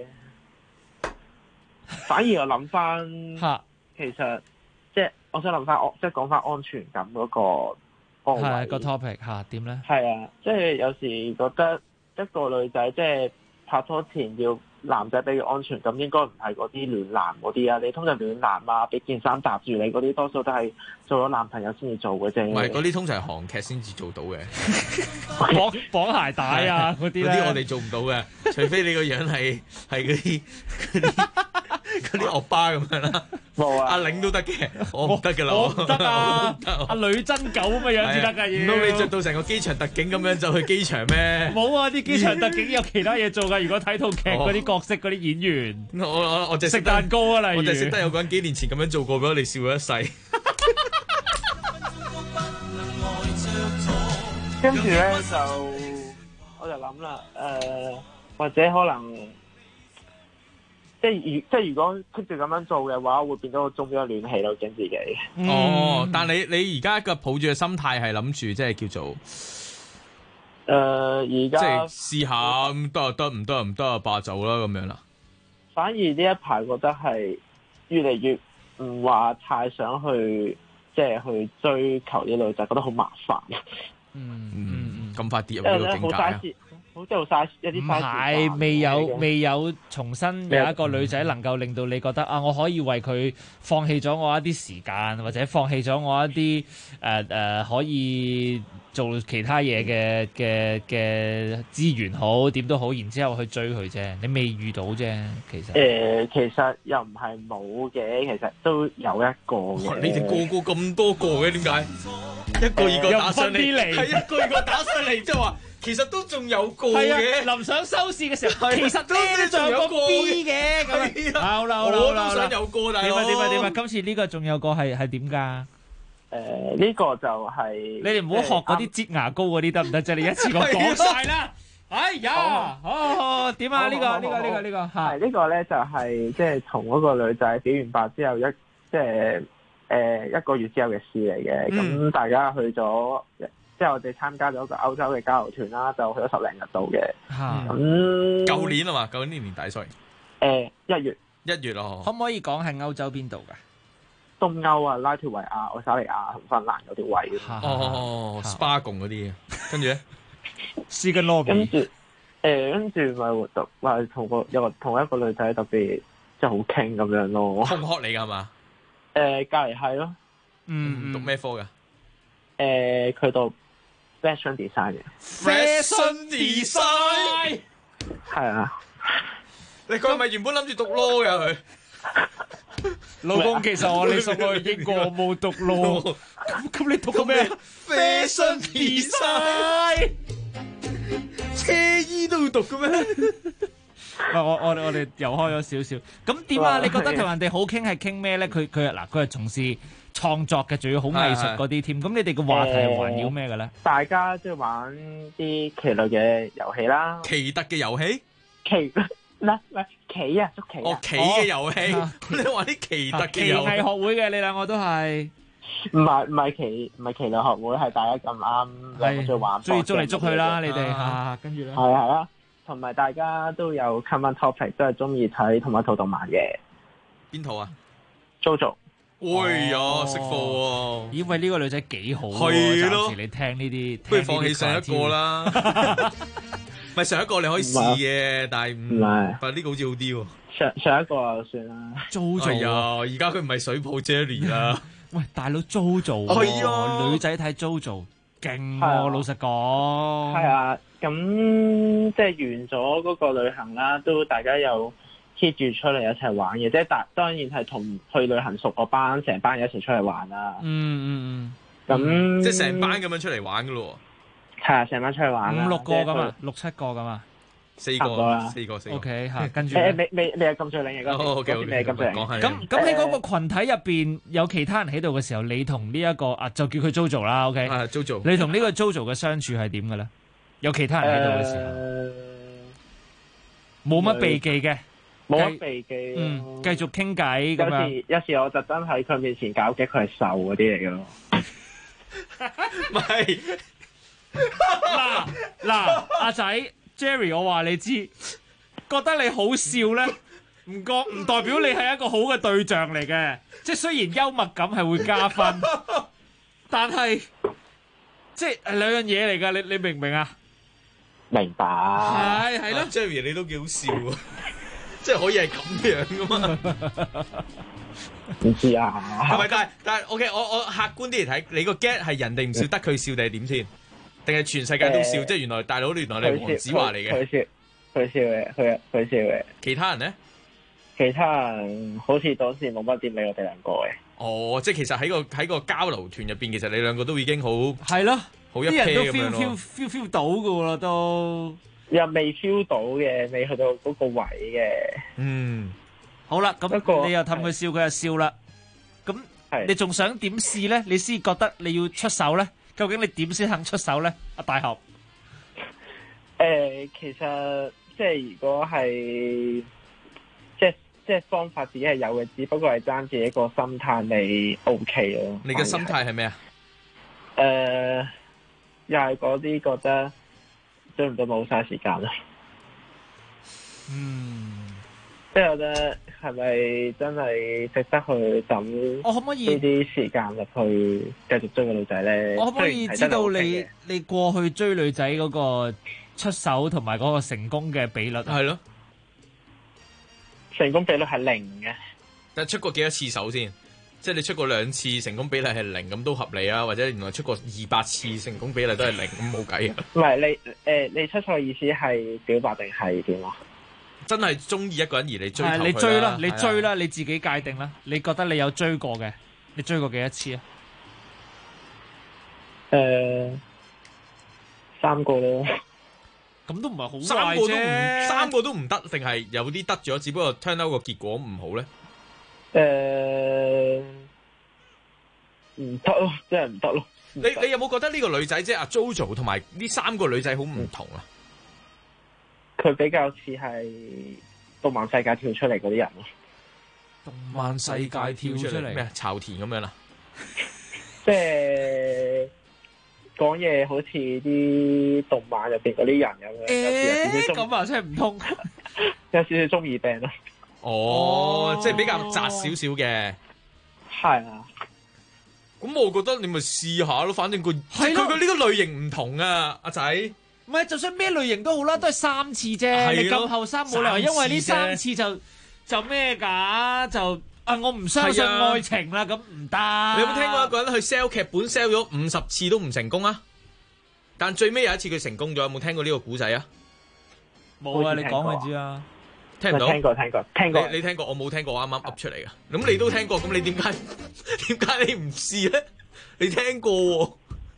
反而我諗翻其實。即係我想諗翻，即係講翻安全感嗰個係個 topic 點咧？ 係啊，即係有時覺得一個女仔即係拍拖前要男仔俾佢安全感，應該唔係嗰啲暖男嗰啲啊。你通常暖男啊，俾件衫搭住你嗰啲，多數都係做咗男朋友先至做嘅啫。 唔係嗰啲通常係韓劇先至做到嘅， 綁鞋帶啊嗰啲我哋做唔到嘅，除非你個樣係嗰啲惡巴咁樣啦。 冇啊， 阿領都得嘅，我唔得嘅啦， 我唔得啊！阿女真狗咁嘅樣至得㗎， 唔通你着到成個機場特警咁樣就去機場咩？ 冇啊！啲機場特警有其他嘢做㗎。如果睇套劇嗰啲角色嗰啲演員， 我就食蛋糕啊！例如， 我就識得有個人幾年前咁樣做過，俾我哋笑咗一世。 跟住咧我就諗啦，或者可能。即係如果 keep 住咁樣做嘅話，會變咗個中央暖氣咯，驚自己。 但你而家嘅抱住嘅心態係諗住即係叫做而家即係試下唔得霸走啦咁樣啦。 反而呢一排覺得係越嚟越唔話太想去即係去追求啲女仔，覺得好麻煩。 咁快跌入呢個境界啊！ 好似好嘥一啲嘥時間。 未有重新有一個女仔能夠令到你覺得啊，我可以為佢放棄咗我一啲時間，或者放棄咗我一啲可以做其他嘢嘅資源好點都好，然之後去追佢啫。你未遇到啫，其實。 其實又唔係冇嘅，其實都有一個嘅。 你哋個咁多個嘅，點解？一個二個打上嚟，係一個二個打上嚟，即係話其實都仲有個嘅。 臨上收視嘅時候，其實都仲有個 B 嘅咁。好啦， 我都想有個，大佬。 點啊？今次呢個仲有個係點㗎？ 呢個就係你哋唔好學嗰啲擠牙膏嗰啲得唔得啫？你一次過講晒啦！哎呀，好點啊？呢個係呢個咧就係即係同嗰個女仔表完白之後一個月之後嘅事嚟嘅。咁大家去咗，即係我哋參加咗一個歐洲嘅交流團啦，就去咗10零日度嘅。咁舊年啊嘛，舊年年底sorry。1月咯。 可唔可以講係歐洲邊度㗎？ 東歐啊，拉脫維亞、愛沙尼亞同芬蘭嗰啲位。 SPA 共嗰啲，跟住咧， 斯根羅比。 跟住咪活動，話同一個女仔特別即係好傾咁樣咯。 同學嚟㗎係嘛？ 隔離係咯。 讀咩科㗎？ 佢讀 fashion design 嘅。 fashion design 係啊。 你佢係咪原本諗住讀 law 㗎佢？ 老公，其實我哋送我去英國，我冇讀 law。咁你讀過咩 ？fashion design 車衣都要讀嘅咩？ 我哋遊開咗少少。咁點啊？你覺得同人哋好傾係傾咩咧？佢係從事創作嘅，仲要好藝術嗰啲添。咁你哋嘅話題係環繞咩嘅咧？ 大家即係玩啲棋類嘅遊戲啦。 奇特嘅遊戲？ 棋啊，捉棋啊！ 棋嘅遊戲，你話啲奇特嘅遊戲？ 棋藝學會嘅，你兩個都係？ 唔係棋類學會，係大家咁啱兩個中意玩， 中意捉嚟捉去啦，你哋跟住咧。 係啦，同埋大家都有 common topic， 都係中意睇同一套動漫嘅。 邊套啊 ？JoJo。 喂呀，識貨喎！ 咦，喂，呢個女仔幾好喎！ 係咯， 暫時你聽呢啲， 不如放棄上一個啦。唔係上一個你可以試嘅，但係唔係，但係呢個好似好啲喎。 上一個就算啦。 JoJo 啊，而家佢唔係水泡 Jelly 啦。 喂，大佬 JoJo 係啊， 女仔睇 JoJo 勁喎，老實講。 係啊，咁即係完咗嗰個旅行啦，都大家有 keep 住出嚟一齊玩嘅，即係當然係同去旅行熟嗰班，成班人一齊出嚟玩啦。咁即係成班咁樣出嚟玩噶咯。 係啊，成班出去玩啦。 5、6個咁啊，6、7個咁啊 ，4個。 OK 嚇，跟住未係咁最領嘅嗰時，未係咁最領。 咁喺嗰個群體入邊有其他人喺度嘅時候，你同呢一個就叫佢 JoJo 啦。OK。 JoJo。 你同呢個 JoJo 嘅相處係點嘅咧？有其他人喺度嘅時候，冇乜避忌嘅。 冇乜避忌， 繼續傾偈咁樣。 有時我特登喺佢面前搞嘅，佢係瘦嗰啲嚟嘅咯。 唔係， 嗱，阿仔 Jerry， 我話你知，覺得你好笑咧，唔代表你係一個好嘅對象嚟嘅。即係雖然幽默感係會加分，但係即係兩樣嘢嚟㗎。你明唔明啊？ 明白。 係咯 ，Jerry 你都幾好笑喎。即係可以係咁樣噶嘛？ 唔知啊， 係咪？但係 OK，我客觀啲嚟睇，你個 get 係人哋唔笑得佢笑定係點先？定係全世界都笑？即係原來大佬，原來你係黃子華嚟嘅。 佢笑嘅，佢笑嘅。 其他人咧？ 其他人好似當時冇乜點理我哋兩個嘅。 哦，即係其實喺個交流團入邊，其實你兩個都已經好係咯， 好一 pair 咁樣咯。 feel 到噶啦都。 又未 feel 到嘅，未去到嗰個位嘅。 好啦，咁你又氹佢笑，佢又笑啦。咁你仲想點試咧？你先覺得你要出手咧？究竟你點先肯出手咧？阿大俠。 其實即係如果係即係方法自己係有嘅，只不過係爭自己個心態未 OK 咯。 你嘅心態係咩啊？ 又係嗰啲覺得。追唔到冇嘥時間啦。 即係我覺得係咪真係值得去等？ 我可唔可以呢啲時間入去繼續追個女仔咧？ 我可唔可以知道你你過去追女仔嗰個出手同埋嗰個成功嘅比率？ 係咯， 成功比率係0嘅。 但係出過幾多次手先？即係你出過2次，成功比例係0，咁都合理啊？或者原來出過200次，成功比例都係0，咁冇計啊？ 唔係你出錯嘅意思係表白定係點啊？ 真係中意一個人而你追求佢啦， 你追啦，你追啦，你自己界定啦。你覺得你有追過嘅？你追過幾多次啊 ？3個咯。 咁都唔係好快啫。 3個都唔得，定係有啲得咗，只不過 turn out 個結果唔好咧？ 唔得咯，真係唔得咯。 你有冇覺得呢個女仔即係阿 JoJo 同埋呢3個女仔好唔同啊？ 佢比較似係動漫世界跳出嚟嗰啲人咯。 動漫世界跳出嚟咩？巢田咁樣啦， 即係講嘢好似啲動漫入邊嗰啲人咁樣。 咁啊，真係唔通， 有少少中二病咯。 哦，即係比較窄少少嘅。 係啊。 咁我覺得你咪試下咯，反正佢呢個類型唔同啊，阿仔。 唔係，就算咩類型都好啦，都係3次啫。你咁後生冇理由，因為呢3次就咩㗎？就我唔相信愛情啦，咁唔得。 你有冇聽過一個人去 sell 劇本 sell 咗50次都唔成功啊？但最尾有一次佢成功咗，有冇聽過呢個古仔啊？ 冇啊！你講佢知啊？ 聽唔到？ 聽過。 你聽過？我冇聽過，我啱啱噏出嚟噶。咁你都聽過，咁你點解你唔試咧？你聽過喎？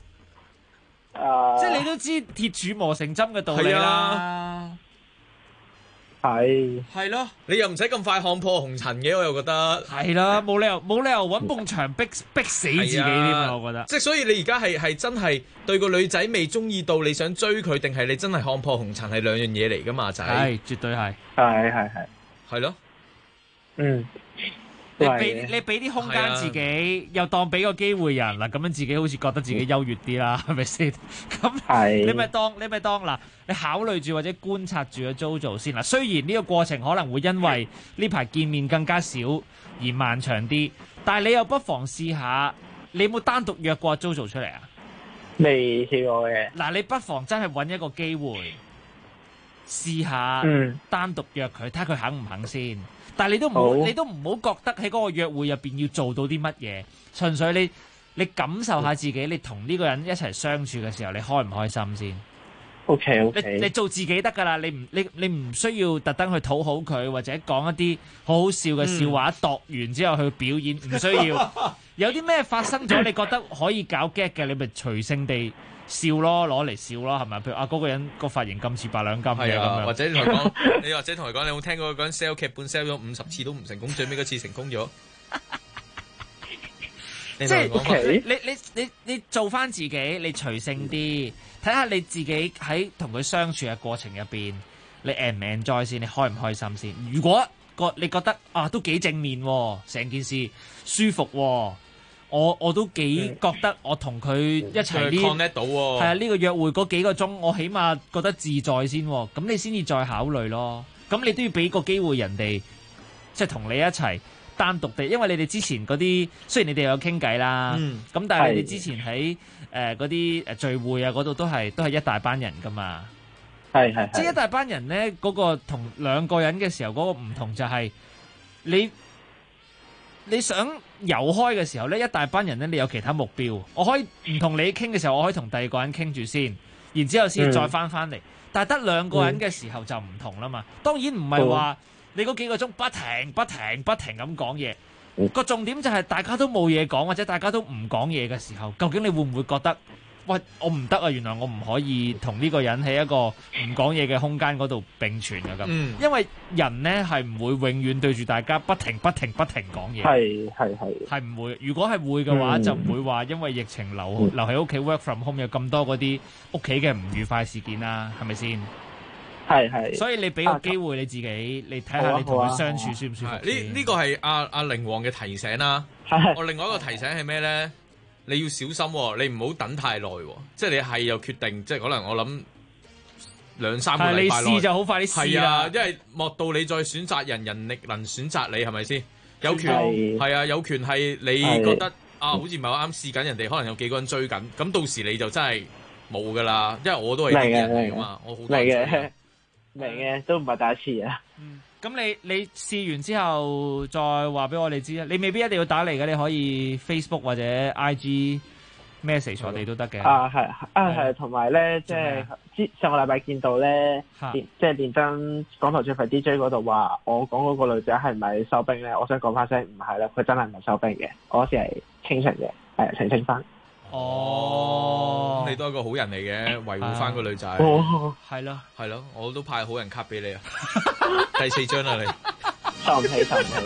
即係你都知鐵柱磨成針嘅道理啦。係咯， 你又唔使咁快看破紅塵嘅，我又覺得係啦，冇理由揾埲牆逼死自己添啊！我覺得， 即係所以你而家係真係對個女仔未中意到，你想追佢，定係你真係看破紅塵係兩樣嘢嚟噶嘛？仔係絕對係， 係咯， 你俾啲空間自己，又當俾個機會人嗱，咁樣自己好似覺得自己優越啲啦，係咪先？咁你咪當嗱，你考慮住或者觀察住個 JoJo 先嗱。雖然呢個過程可能會因為呢排見面更加少而漫長啲，但係你又不妨試下，你有冇單獨約過 JoJo 出嚟啊？ 未試過嘅。 嗱，你不妨真係揾一個機會試下，單獨約佢，睇下佢肯唔肯先。但係你都唔好覺得喺嗰個約會入邊要做到啲乜嘢，純粹你感受下自己，你同呢個人一齊相處嘅時候，你開唔開心先 ？OK， 你做自己得㗎啦，你唔需要特登去討好佢，或者講一啲好好笑嘅笑話，度完之後去表演，唔需要。有啲咩發生咗，你覺得可以搞 get 嘅，你咪隨性地笑咯，攞嚟笑咯，係咪？譬如嗰個人個髮型咁似白兩金嘅咁樣， 或者同佢講，你或者同佢講，你有冇聽過嗰個人 sell 劇本 sell 咗50次都唔成功，最尾嗰次成功咗？ 即係你做翻自己，你隨性啲，睇下你自己喺同佢相處嘅過程入邊，你 enjoy 先，你開唔開心先？如果你覺得都幾正面喎，成件事舒服喎。我都幾覺得我同佢一齊 connect 到喎，係啊，呢個約會嗰幾個鐘，我起碼覺得自在先喎，咁你先至再考慮咯。咁你都要俾個機會人哋，即係同你一齊單獨地，因為你哋之前嗰啲雖然你哋有傾偈啦，咁但係你哋之前喺嗰啲聚會啊嗰度都係一大班人噶嘛， 係即係一大班人咧，嗰個同兩個人嘅時候嗰個唔同就係你想遊開嘅時候咧，一大班人咧，你有其他目標。我可以唔同你傾嘅時候，我可以同第二個人傾住先，然之後先再翻嚟。但係得兩個人嘅時候就唔同啦嘛。當然唔係話你嗰幾個鐘不停咁講嘢。個重點就係大家都冇嘢講，或者大家都唔講嘢嘅時候，究竟你會唔會覺得？喂，我唔得啊！原來我唔可以同呢個人喺一個唔講嘢嘅空間嗰度並存嘅咁，因為人呢係唔會永遠對住大家不停講嘢，係唔會。如果係會嘅話，就唔會話因為疫情留喺屋企 work from home 有咁多嗰啲屋企嘅唔愉快事件啦，係咪先？係。所以你俾個機會你自己，你睇下你同佢相處舒唔舒服。 呢個係阿凌王嘅提醒啦。我另外一個提醒係咩呢？你要小心喎，你唔好等太耐喎，即係你係又決定，即係可能我諗 2-3個禮拜內。 你試就好快啲試啦。 因為莫到你再選擇人，人力能選擇你係咪先？有權係啊，有權係你覺得好似唔係好啱試緊，人哋可能有幾個人追緊，咁到時你就真係冇噶啦。因為我都係啲人嚟噶嘛，我好多人明嘅，都唔係第一次啊。 咁你試完之後再話俾我哋知啊！你未必一定要打嚟嘅，你可以 Facebook 或者 IG message 我哋都得嘅。 係，同埋咧，即係上個禮拜見到咧，即係連登港台最肥 DJ 嗰度話，我講嗰個女仔係唔係收兵咧？我想講翻聲，唔係啦，佢真係唔係收兵嘅，我嗰時係清醒嘅，係澄清翻。 哦，你都係一個好人嚟嘅，維護翻個女仔。 係咯， 我都派好人卡俾你啊！第4張啦，你受唔起。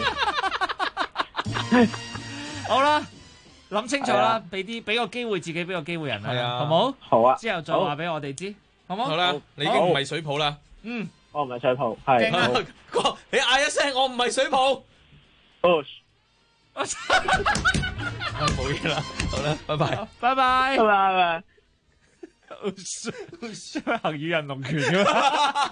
好啦，諗清楚啦，俾個機會自己，俾個機會人啊，好冇？ 好啊， 之後再話俾我哋知，好冇？ 好啦，你已經唔係水泡啦。 我唔係水泡，係。 你嗌一聲，我唔係水泡。冇嘢啦，好啦，拜拜， 拜拜， 拜拜。 行與人龍拳㗎嘛。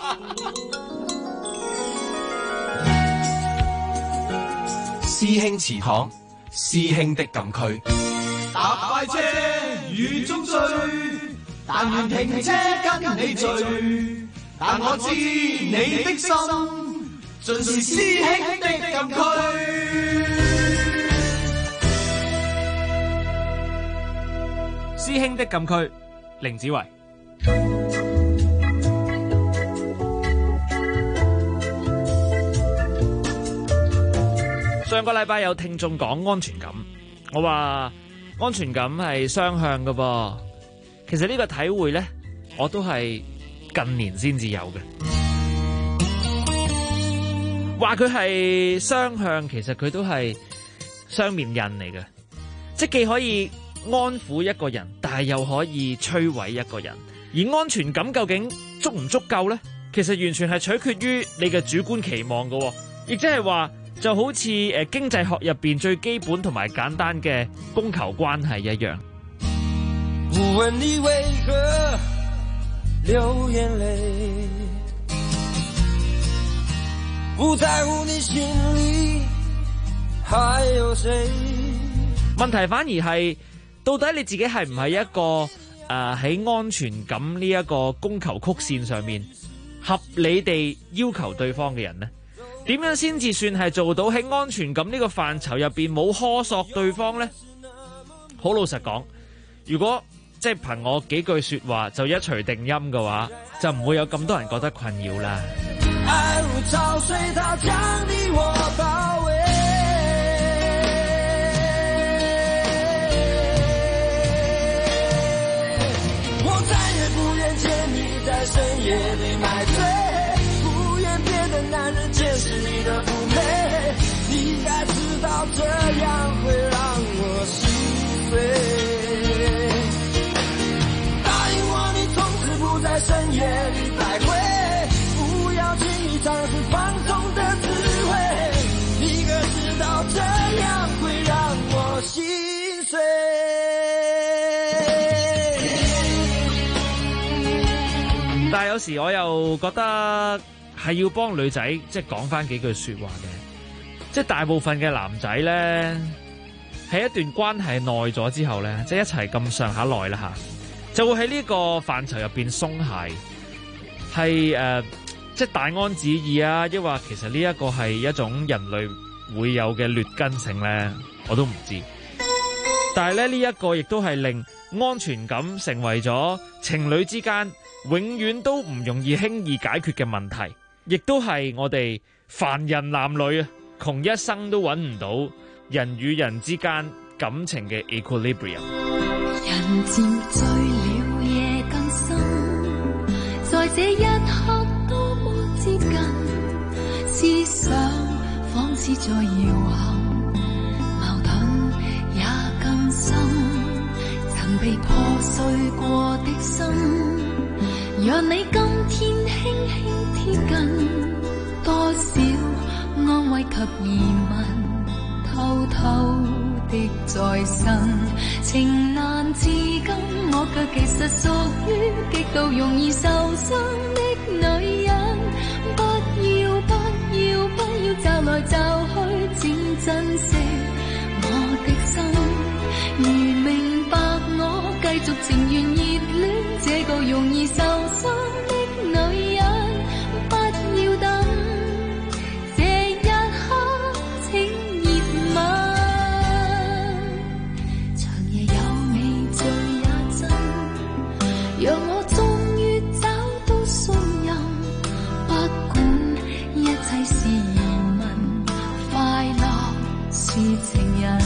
師兄祠堂，師兄的禁區。 搭快車雨中追，但願停車跟你聚。但我知你的心，盡是師兄的禁區。 師兄的禁區，凌子維。上個禮拜有聽眾講安全感，我話安全感係雙向㗎噃。其實呢個體會呢，我都係近年先至有嘅。話佢係雙向，其實佢都係雙面刃嚟嘅，即既可以安撫一個人，但係又可以摧毀一個人。而安全感究竟足唔足夠呢？其實完全係取決於你嘅主觀期望嘅，亦即係話就好似經濟學入邊最基本同埋簡單嘅供求關係一樣。 不問你為何流眼淚，不在乎你心裏還有誰。 問題反而係，到底你自己係唔係一個喺安全感呢一個供求曲線上面合理地要求對方嘅人呢？點樣先至算係做到喺安全感呢個範疇入邊冇苛索對方呢？好老實講，如果即係憑我幾句說話就一錘定音嘅話，就唔會有咁多人覺得困擾啦。 愛如潮水，它將你我包圍。我再也不願見你在深夜裏買醉，不願別的男人見識你的嫵媚，你該知道這樣會讓我心碎。答應我你從此不在深夜裏徘徊，不要輕易嘗試放縱的滋味，你可知道這樣會讓我心碎。 但係有時我又覺得係要幫女仔即係講翻幾句說話嘅，即係大部分嘅男仔咧喺一段關係耐咗之後咧，即係一齊咁上下耐啦吓，就會喺呢個範疇入邊鬆懈，係即係大安旨意啊，抑或其實呢一個係一種人類會有嘅劣根性咧，我都唔知。但係咧呢一個亦都係令安全感成為咗情侶之間永遠都唔容易輕易解決嘅問題，亦都係我哋凡人男女啊，窮一生都揾唔到人與人之間感情嘅 equilibrium。 人漸醉了夜更深，在這一刻多麼接近，思想仿似在搖撼，矛盾也更深，曾被破碎過的心，讓你今天輕輕貼近，多少安慰及疑問，偷偷的在生，情難自禁，我卻其實屬於極度容易受傷的女人，不要找來找去，請珍惜我的心。如明白我，繼續情願熱戀這個容易受傷的女人，不要等，這一刻請熱吻。長夜有你醉也真，讓我終於找到信任，不管一切是疑問，快樂是情人。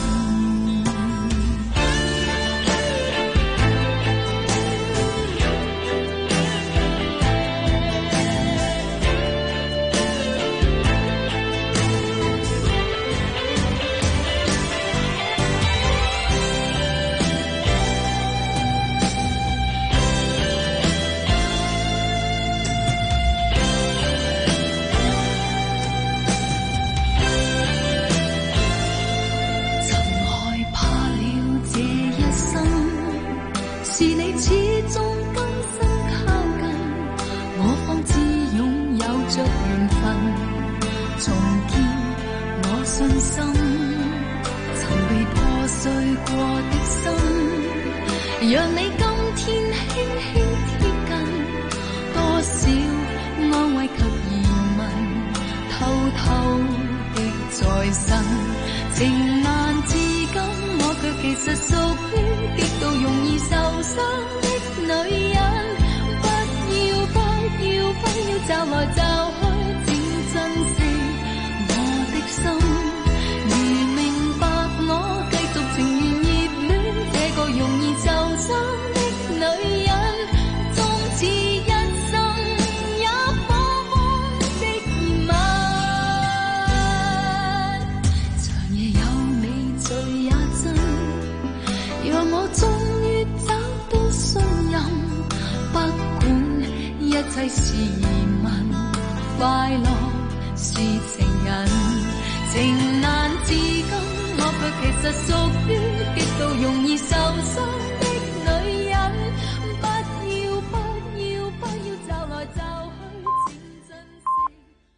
讓你今天輕輕貼近，多少安慰及疑問，偷偷的在身。情難至今，我卻其實屬於極度容易受傷的女人。不要找來找去，請珍惜我的心。如明白我，繼續情願熱戀這個容易受傷的女人，終此一生也火火的熱吻。長夜有你醉也真，讓我終於找到信任，不管一切是疑問，快樂是情人。情難至今，我卻其實屬於極度容易受傷